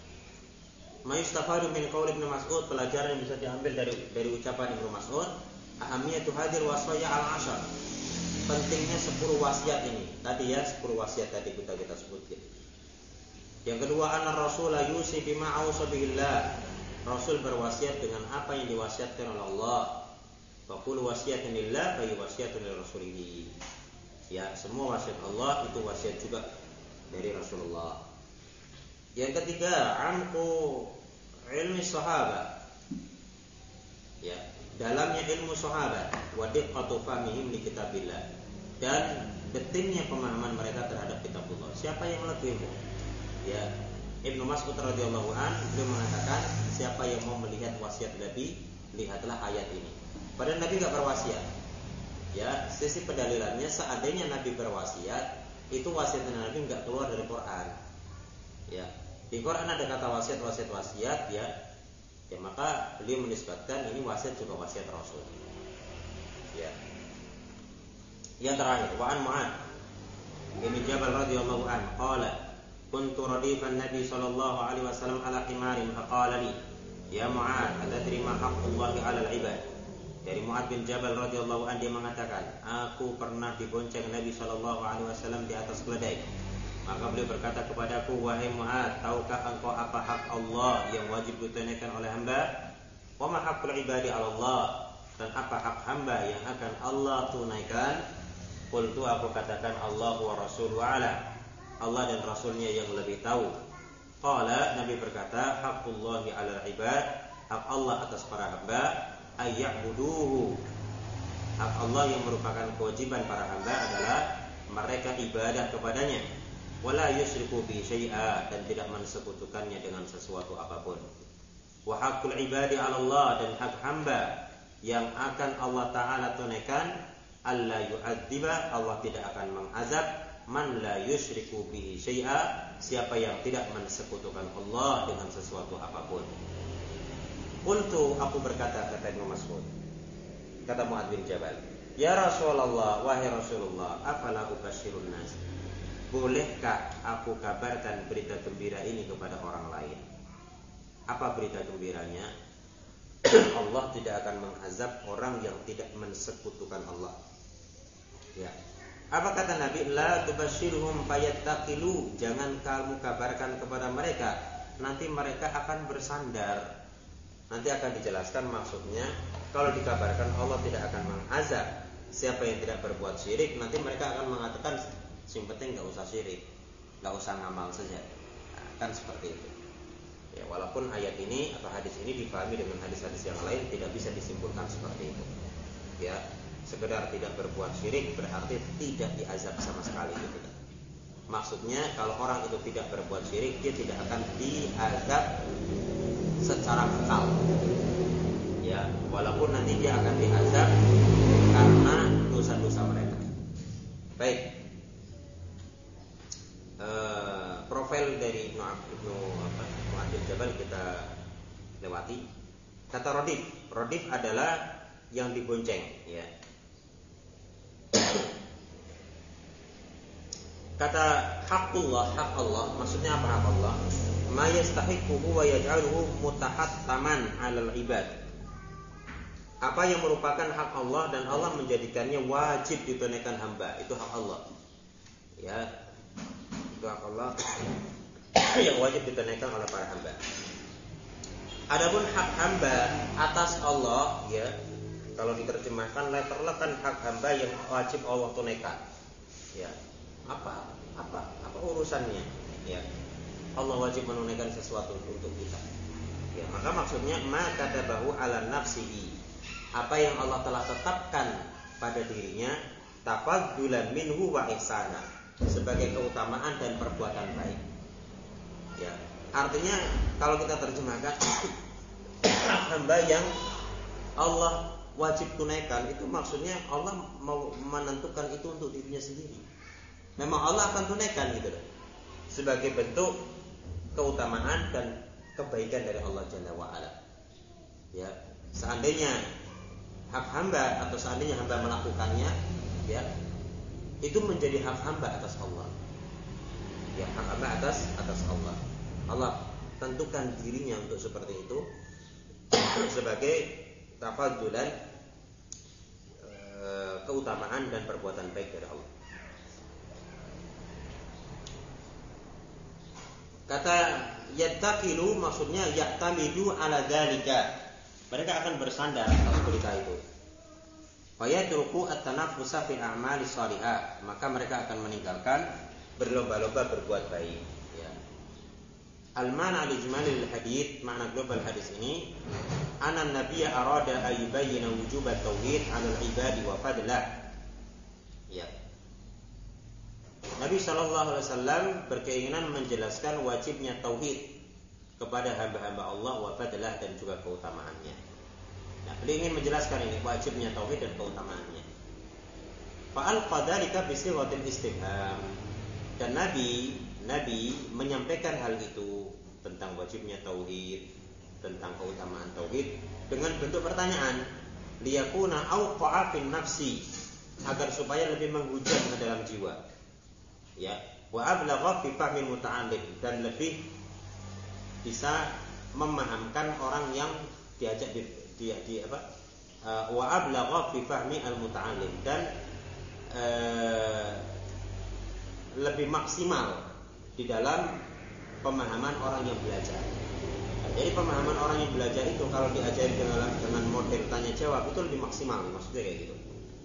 Mayustafadu min qaul Ibnu Mas'ud, pelajaran yang bisa diambil dari ucapan Ibnu Mas'ud, ahamiyatu hadir wasaya al-ashar. Pentingnya 10 wasiat ini. Tadi ya 10 wasiat tadi kita sebutkan. Yang kedua, anna Rasul yusi bima ausa bihillah. Rasul berwasiat dengan apa yang diwasiatkan oleh Allah. Faqul wasiyatun lillah fa wasiyatun lirrasulih. Ya, semua wasiat Allah itu wasiat juga dari Rasulullah. Yang ketiga, amku ilmi sahabat. Ya, dalamnya ilmu sahabat, wa diqqatu fahmihim li kitabillah, dan detailnya pemahaman mereka terhadap kitabullah. Siapa yang lebih ilmu? Ya, Ibnu Mas'ud radhiyallahu an beliau mengatakan, siapa yang mau melihat wasiat Nabi, lihatlah ayat ini. Padahal Nabi nggak berwasiat. Ya, sisi pendalilannya seandainya Nabi berwasiat, itu wasiat Nabi nggak keluar dari Quran. Ya, di Quran ada kata wasiat, ya. Ya, maka beliau menisbatkan ini wasiat juga wasiat Rasul. Ya. Yang terakhir, wa an Mu'adz bin Jabal radhiyallahu anhu qala kuntu radifan Nabi sallallahu alaihi wasallam ala himarin faqala li ya Mu'adz atadri ma haqqullahi 'alal 'ibad. Dari Mu'adz bin Jabal radhiyallahu anhu dia mengatakan, aku pernah dibonceng Nabi sallallahu alaihi wasallam di atas keledai. Maka beliau berkata kepadaku, wahai Mu'adz, tahukah engkau apa hak Allah yang wajib ditunaikan oleh hamba? Wa ma haqqul 'ibadi 'ala Allah, dan apa hak hamba yang akan Allah tunaikan? Qultu, aku katakan, Allah wa rasuluhu a'lam, Allah dan Rasulnya yang lebih tahu. Qala, Nabi berkata, haqqullahi 'alal 'ibad, hak Allah atas para hamba, ayya'buduhu, hak Allah yang merupakan kewajiban para hamba adalah mereka ibadah kepadanya, wala yusyriku bi syai'a, dan tidak mensekutukannya dengan sesuatu apapun. Wa haqqul 'ibadi 'ala Allah, dan hak hamba yang akan Allah Ta'ala tunaikan, alla yu'adziba, Allah tidak akan mengazab, man la yusyriku bihi syai'a, siapa yang tidak mensekutukan Allah dengan sesuatu apapun. Qultu, aku berkata, kata Ibnu Mas'ud, kata Mu'adz bin Jabal, ya Rasulullah, wahai Rasulullah, afala ubasyirun nas, bolehkah aku kabarkan berita gembira ini kepada orang lain? Apa berita gembiranya? Allah tidak akan mengazab orang yang tidak mensekutukan Allah. Ya. Apa kata Nabi? La tubasyirhum fayattaqilu, jangan kamu kabarkan kepada mereka, nanti mereka akan bersandar. Nanti akan dijelaskan maksudnya, kalau dikabarkan Allah tidak akan mengazab siapa yang tidak berbuat syirik, nanti mereka akan mengatakan, yang penting nggak usah syirik, nggak usah ngamal saja. Nah, kan seperti itu. Ya, walaupun ayat ini atau hadis ini dipahami dengan hadis-hadis yang lain, tidak bisa disimpulkan seperti itu. Ya, sekedar tidak berbuat syirik berarti tidak diazab sama sekali gitu. Maksudnya kalau orang itu tidak berbuat syirik, dia tidak akan diazab secara kekal. Ya, walaupun nanti dia akan diazab karena dosa-dosa mereka. Baik. Profil dari Mu'adz bin Jabal kita lewati. Kata Rodif adalah yang dibonceng, ya. Kata haqqullah, hak Allah, maksudnya apa hak Allah? Ma yastahiquhu wa yaj'aluhu mutahattaman 'alal ibad. Apa yang merupakan hak Allah dan Allah menjadikannya wajib ditunaikan hamba, itu hak Allah. Ya. Itu hak Allah yang wajib ditunaikan oleh para hamba. Adapun hak hamba atas Allah, ya, kalau diterjemahkan letterkan hak hamba yang wajib Allah tunaikan. Ya. Apa urusannya? Ya. Allah wajib menunaikan sesuatu untuk kita. Ya, maka maksudnya ma katabahu ala nafsihi. Apa yang Allah telah tetapkan pada dirinya, tafaddulan minhu wa ihsana, sebagai keutamaan dan perbuatan baik. Ya, artinya kalau kita terjemahkan hamba yang Allah wajib tunaikan, itu maksudnya Allah mau menentukan itu untuk dirinya sendiri. Memang Allah akan tunaikan gitu loh, sebagai bentuk keutamaan dan kebaikan dari Allah Jalla wa Ala. Ya, seandainya hak hamba atau seandainya hamba melakukannya, ya, itu menjadi hak hamba atas Allah. Ya, hak hamba atas Allah. Allah tentukan dirinya untuk seperti itu sebagai tafaddulan, keutamaan dan perbuatan baik dari Allah. Kata yattaqilu maksudnya yahtamidu ala dzalika. Mereka akan bersandar atas berita itu. Wa yatruku at-tanaffusa fil a'mali shalihah, maka mereka akan meninggalkan berlomba-lomba berbuat baik, ya. Al-mana al-ijmalil hadits, makna global hadis ini, anna nabiyya arada ayyubayyina wujubat tauhid 'ala al-ibadi wa fadlah. Ya. Nabi SAW berkeinginan menjelaskan wajibnya tauhid kepada hamba-hamba Allah wa fadlah dan juga keutamaannya. Nah, beliau ingin menjelaskan ini wajibnya tauhid dan keutamaannya. Fa'al-qadhalika bisighatil istifham. Dan Nabi menyampaikan hal itu tentang wajibnya tauhid, tentang keutamaan tauhid dengan bentuk pertanyaan, liyakuna awqa'a fin nafsi, agar supaya lebih menghujat ke dalam jiwa. Ya, wa ablagha fi fahmil muta'allim, dan lebih bisa memahamkan orang yang diajak wa ablagha fi fahmi al muta'allim, dan lebih maksimal di dalam pemahaman orang yang belajar. Jadi pemahaman orang yang belajar itu kalau diajari dengan model tanya jawab itu lebih maksimal, maksudnya kayak gitu.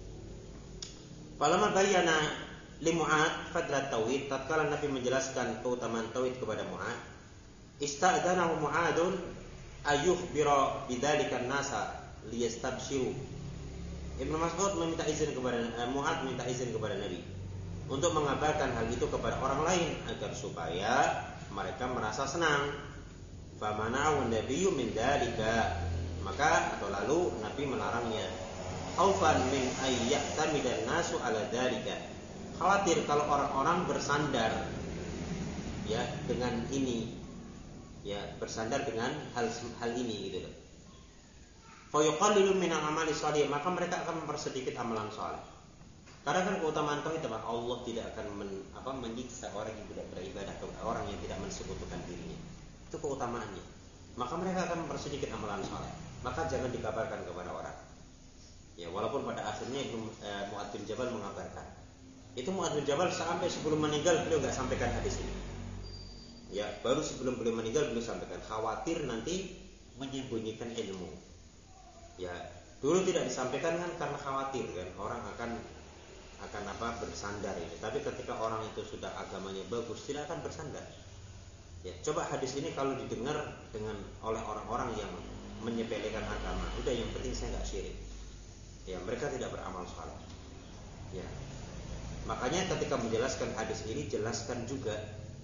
Falamma bayyana li Mu'ad fadlat tauhid, tatkala Nabi menjelaskan keutamaan tauhid kepada Mu'ad, ista'dzanahu Mu'adun ayyukhbira bidzalika an-nasa liyastabshiru. Ibnu Mas'ud meminta izin kepada Mu'ad, minta izin kepada Nabi untuk mengabarkan hal itu kepada orang lain agar supaya mereka merasa senang. Famana'u nabiyyu min dzalika, maka atau lalu Nabi melarangnya. Khaufan min ayyatamidan nasu ala dzalika, khawatir kalau orang-orang bersandar ya dengan ini, ya bersandar dengan hal ini gitu loh. Fa yuqallilu min al-amali shalih, maka mereka akan mempersedikit amalan saleh. Karena kan keutamaan tauhid adalah Allah tidak akan menyiksa orang yang tidak beribadah atau orang yang tidak mensekutukan dirinya. Itu keutamaannya. Maka mereka akan mempersedikit amalan saleh. Maka jangan dikabarkan kepada orang. Ya, walaupun pada akhirnya Mu'ad bin Jabal mengabarkan. Itu Mu'ad bin Jabal sampai sebelum meninggal beliau enggak sampaikan hadis ini. Ya, baru sebelum beliau meninggal beliau sampaikan, khawatir nanti menyembunyikan ilmu. Ya, dulu tidak disampaikan kan karena khawatir kan orang akan bersandar ini. Tapi ketika orang itu sudah agamanya bagus, tidak akan bersandar. Ya, coba hadis ini kalau didengar oleh orang-orang yang menyepelekan agama, udah yang penting saya enggak syirik. Ya, mereka tidak beramal saleh. Ya. Makanya ketika menjelaskan hadis ini, jelaskan juga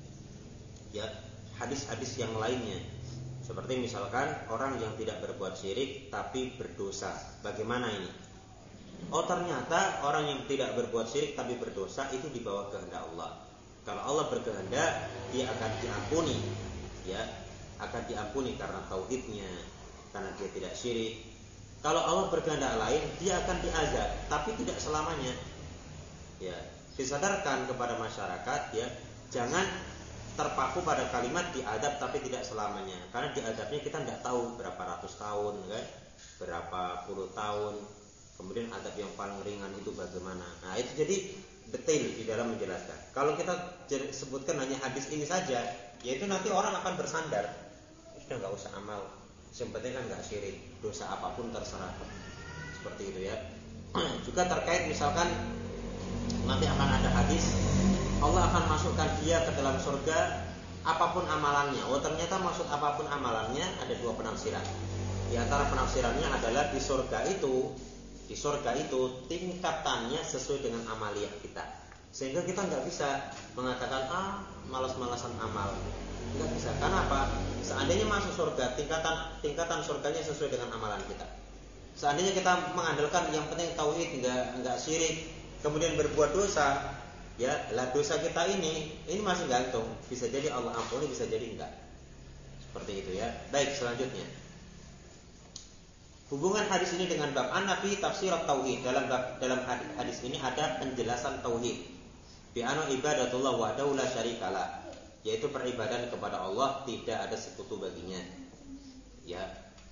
ya hadis-hadis yang lainnya. Seperti misalkan orang yang tidak berbuat syirik tapi berdosa. Bagaimana ini? Oh, ternyata orang yang tidak berbuat syirik tapi berdosa itu di bawah kehendak Allah. Kalau Allah berkehendak, dia akan diampuni. Ya, akan diampuni karena tauhidnya, karena dia tidak syirik. Kalau Allah berkehendak lain, dia akan diazab, tapi tidak selamanya. Ya, disadarkan kepada masyarakat ya, jangan terpaku pada kalimat diadab tapi tidak selamanya. Karena diadabnya kita tidak tahu berapa ratus tahun kan, berapa puluh tahun. Kemudian adab yang paling ringan itu bagaimana? Nah, itu jadi detail di dalam menjelaskan. Kalau kita sebutkan hanya hadis ini saja, yaitu nanti orang akan bersandar. Sudah nggak usah amal, yang penting kan nggak syirik, dosa apapun terserah. Seperti itu ya. Juga terkait misalkan nanti akan ada hadis, Allah akan masukkan dia ke dalam surga apapun amalannya. Oh, ternyata maksud apapun amalannya ada dua penafsiran. Di antara penafsirannya adalah di surga itu tingkatannya sesuai dengan amaliyah kita. Sehingga kita nggak bisa mengatakan malas-malasan amal. Nggak bisa. Karena apa? Seandainya masuk surga, tingkatan surganya sesuai dengan amalan kita. Seandainya kita mengandalkan yang penting tauhid, nggak syirik, kemudian berbuat dosa, ya, lah dosa kita ini masih gantung. Bisa jadi Allah ampuni, bisa jadi enggak. Seperti itu ya. Baik, selanjutnya. Hubungan hadis ini dengan bab An-Nafi tafsir tauhid. Dalam hadis ini ada penjelasan tauhid. Bi anna ibadatullah wahdahu la syarikalah, yaitu peribadahan kepada Allah tidak ada sekutu baginya. Ya.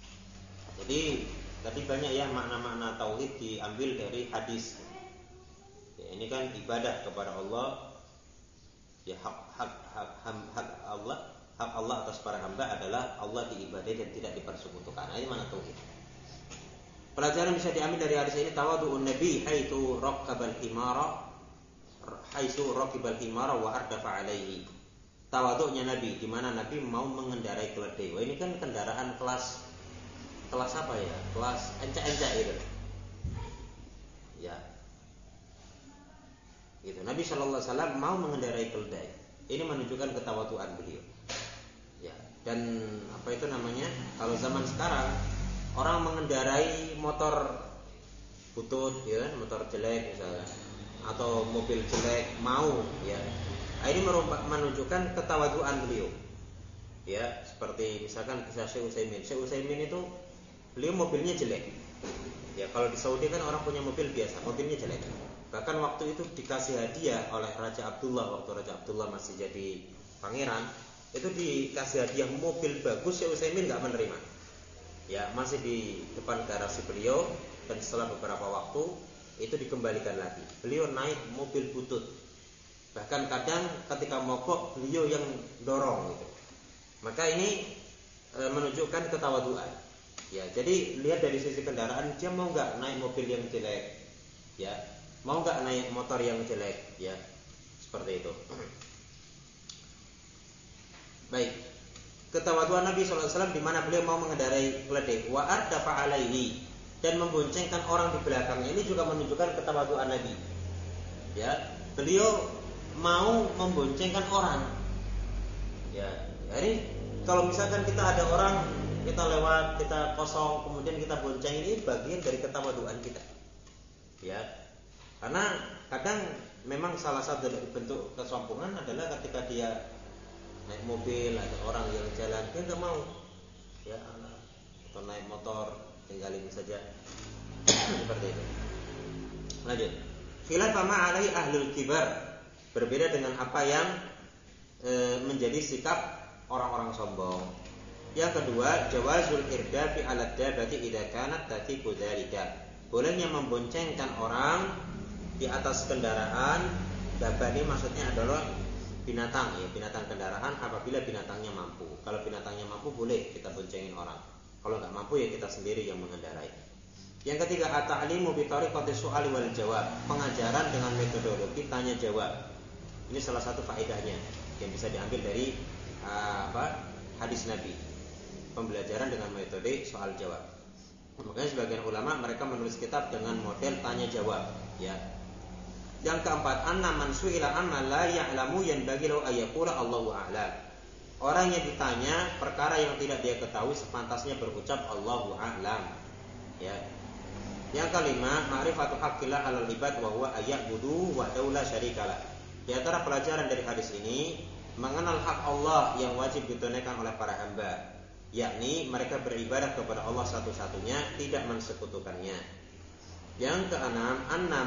Jadi tadi banyak ya makna-makna tauhid diambil dari hadis. Ya, ini kan ibadah kepada Allah. Ya, hak Allah atas para hamba adalah Allah diibadahi dan tidak dipersekutukan. Nah, ini mana tauhid. Pelajaran bisa diambil dari hadis ini, tawadhu'un nabi haitsu raqabal himara wa ardafa alaihi. Tawadhu'nya Nabi, di mana Nabi mau mengendarai keledai. Wah, ini kan kendaraan kelas apa ya? Kelas encak-encak itu. Ya. Gitu. Nabi Shallallahu Alaihi Wasallam mau mengendarai keledai. Ini menunjukkan ketawaduan beliau. Ya. Dan apa itu namanya? Kalau zaman sekarang orang mengendarai motor butut, ya, motor jelek misalnya, atau mobil jelek mau, ya. Ini menunjukkan ketawaduan beliau. Ya, seperti misalkan kisah Syekh Utsaimin. Syekh Utsaimin itu beliau mobilnya jelek. Ya, kalau di Saudi kan orang punya mobil biasa, mobilnya jelek. Bahkan waktu itu dikasih hadiah oleh Raja Abdullah, waktu Raja Abdullah masih jadi pangeran, itu dikasih hadiah mobil bagus. Syekh Utsaimin nggak menerima. Ya, masih di depan garasi beliau, dan setelah beberapa waktu itu dikembalikan lagi. Beliau naik mobil butut. Bahkan kadang ketika mogok beliau yang dorong gitu. Maka ini menunjukkan ketawaduan. Ya, jadi lihat dari sisi kendaraan, dia mau nggak naik mobil yang jelek, ya, mau nggak naik motor yang jelek, ya, seperti itu. Baik, ketawaduan Nabi SAW di mana beliau mau mengendarai keledai, wa ardafa alaihi, dan memboncengkan orang di belakangnya. Ini juga menunjukkan ketawaduan Nabi. Ya, beliau mau memboncengkan orang. Ya, jadi kalau misalkan kita ada orang, kita lewat, kita kosong, kemudian kita bonceng, ini bagian dari ketawaduan kita. Ya, karena kadang memang salah satu dari bentuk kesombongan adalah ketika dia naik mobil, ada orang yang jalan, dia nggak mau, ya, atau naik motor, tinggalin saja. Seperti itu. Lanjut. Khilaf ma alai ahlul kibar, berbeda dengan apa yang menjadi sikap orang-orang sombong. Yang kedua, jawazul irdafi 'ala dabati idza kanat tatiqu dzalika. Bolehnya memboncengkan orang di atas kendaraan. Dabah ini maksudnya adalah binatang, ya, binatang kendaraan apabila binatangnya mampu. Kalau binatangnya mampu boleh kita boncengin orang. Kalau nggak mampu ya kita sendiri yang mengendarai. Yang ketiga, at-ta'limu bi tariqati su'ali wal jawab. Pengajaran dengan metodologi tanya jawab. Ini salah satu faedahnya yang bisa diambil dari hadis Nabi. Pembelajaran dengan metode soal jawab. Makanya sebagian ulama mereka menulis kitab dengan model tanya jawab, ya. Yang keempat, anna man su'ila amma la ya'lamu yanbaghi lahu ayyaqula Allahu a'lam. Orang yang ditanya perkara yang tidak dia ketahui sepantasnya berucap Allahu a'lam. Ya. Yang kelima, ma'rifatu haqqillah 'alal ibad wa huwa ayya'budu wa la syarikalah. Di antara pelajaran dari hadis ini, mengenal hak Allah yang wajib ditunaikan oleh para hamba, yakni mereka beribadah kepada Allah satu-satunya, tidak mensekutukannya. Yang keenam, anna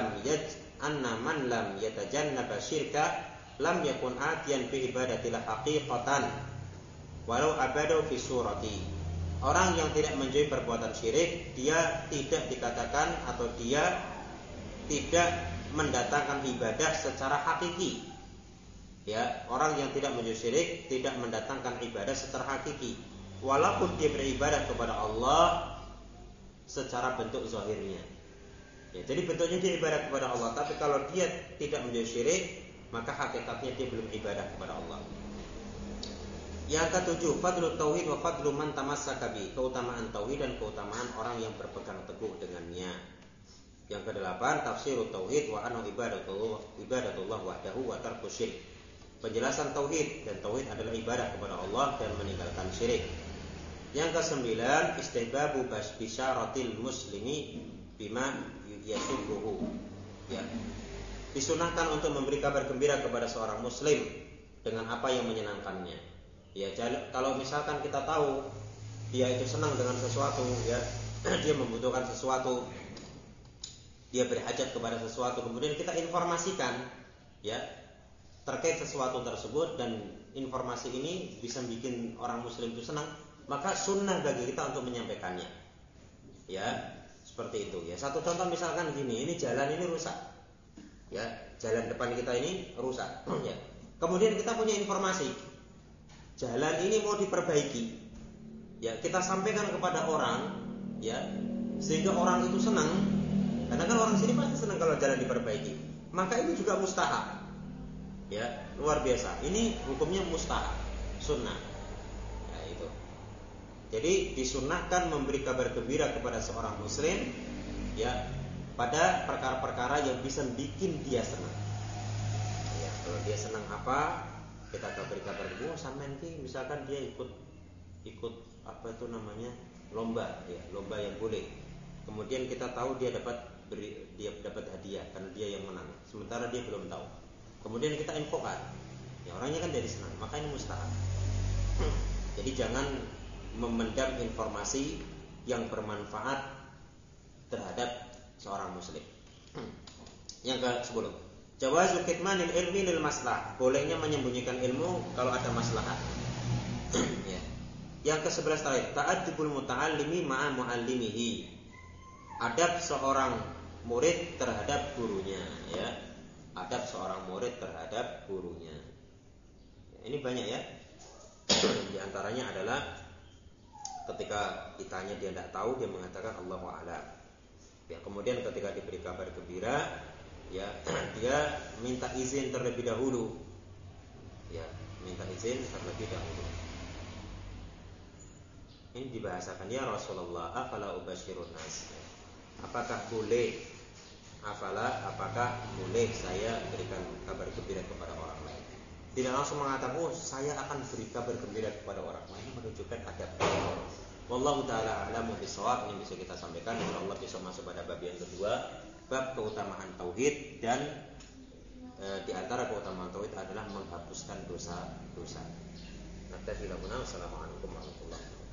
man lam yatajannaba syirka lam yakun atiyan fi ibadatillah haqiqatan walau abadu fi surati. Orang yang tidak menjauhi perbuatan syirik, dia tidak dikatakan atau dia tidak mendatangkan ibadah secara hakiki. Ya, orang yang tidak menjauhi syirik tidak mendatangkan ibadah secara hakiki. Walaupun dia beribadah kepada Allah secara bentuk zahirnya. Ya, jadi bentuknya dia ibadah kepada Allah, tapi kalau dia tidak menjauhi syirik, maka hakikatnya dia belum ibadah kepada Allah. Yang ketujuh, fadlul tauhid wa fadlu man tamassaka bi, keutamaan tauhid dan keutamaan orang yang berpegang teguh dengannya. Yang kedelapan, tafsirut tauhid wa annahu ibadatullah wahdahu wa tarku syirik. Penjelasan tauhid, dan tauhid adalah ibadah kepada Allah dan meninggalkan syirik. Yang kesembilan, istihbabu bisyaratil muslimi bima yasubbuhu. Ya. Disunahkan untuk memberi kabar gembira kepada seorang muslim dengan apa yang menyenangkannya. Ya, kalau misalkan kita tahu dia itu senang dengan sesuatu, ya, dia membutuhkan sesuatu, dia berhajat kepada sesuatu, kemudian kita informasikan, ya, terkait sesuatu tersebut, dan informasi ini bisa bikin orang muslim itu senang, maka sunnah bagi kita untuk menyampaikannya. Ya, seperti itu. Ya, satu contoh misalkan gini, ini jalan ini rusak. Ya, jalan depan kita ini rusak. Ya. Kemudian kita punya informasi, jalan ini mau diperbaiki. Ya, kita sampaikan kepada orang, ya, sehingga orang itu senang. Karena kan orang sini pasti senang kalau jalan diperbaiki. Maka ini juga mustahab. Ya, luar biasa. Ini hukumnya mustahab, sunnah. Ya, itu. Jadi disunnahkan memberi kabar gembira kepada seorang muslim, ya, pada perkara-perkara yang bisa bikin dia senang. Kalau dia senang apa, kita kabari kabar dulu. Sampean ki misalkan dia ikut apa itu namanya lomba, ya lomba yang boleh. Kemudian kita tahu dia dapat hadiah karena dia yang menang. Sementara dia belum tahu. Kemudian kita infokan, ya orangnya kan jadi senang. Maka ini mustahab. Jadi jangan memendam informasi yang bermanfaat terhadap seorang muslim. Yang ke-10, jawazu kitmanil ilmi lil maslah, bolehnya menyembunyikan ilmu kalau ada maslahat. Ya. Yang ke-11 terakhir, ta'addubul muta'allimi ma'a muallimihi, adab seorang murid terhadap gurunya, ya. Adab seorang murid terhadap gurunya. Ya, ini banyak ya. Di antaranya adalah ketika ditanya dia tidak tahu, dia mengatakan Allahu a'lam. Ya, kemudian ketika diberi kabar gembira, ya dia minta izin terlebih dahulu. Ya, minta izin terlebih dahulu. Ini dibahasakan, ya Rasulullah, afala ubashirun nas. Apakah boleh saya berikan kabar gembira kepada orang lain? Tidak langsung mengatakan, oh saya akan beri kabar gembira kepada orang lain, menunjukkan adab. Wallahu ta'ala a'lamu bishawab. Ini bisa kita sampaikan. Insyaallah besok masuk pada bab yang kedua, bab keutamaan tauhid, dan di antara keutamaan tauhid adalah menghapuskan dosa-dosa. Naktafi lahuna. Wassalamualaikum warahmatullahi wabarakatuh.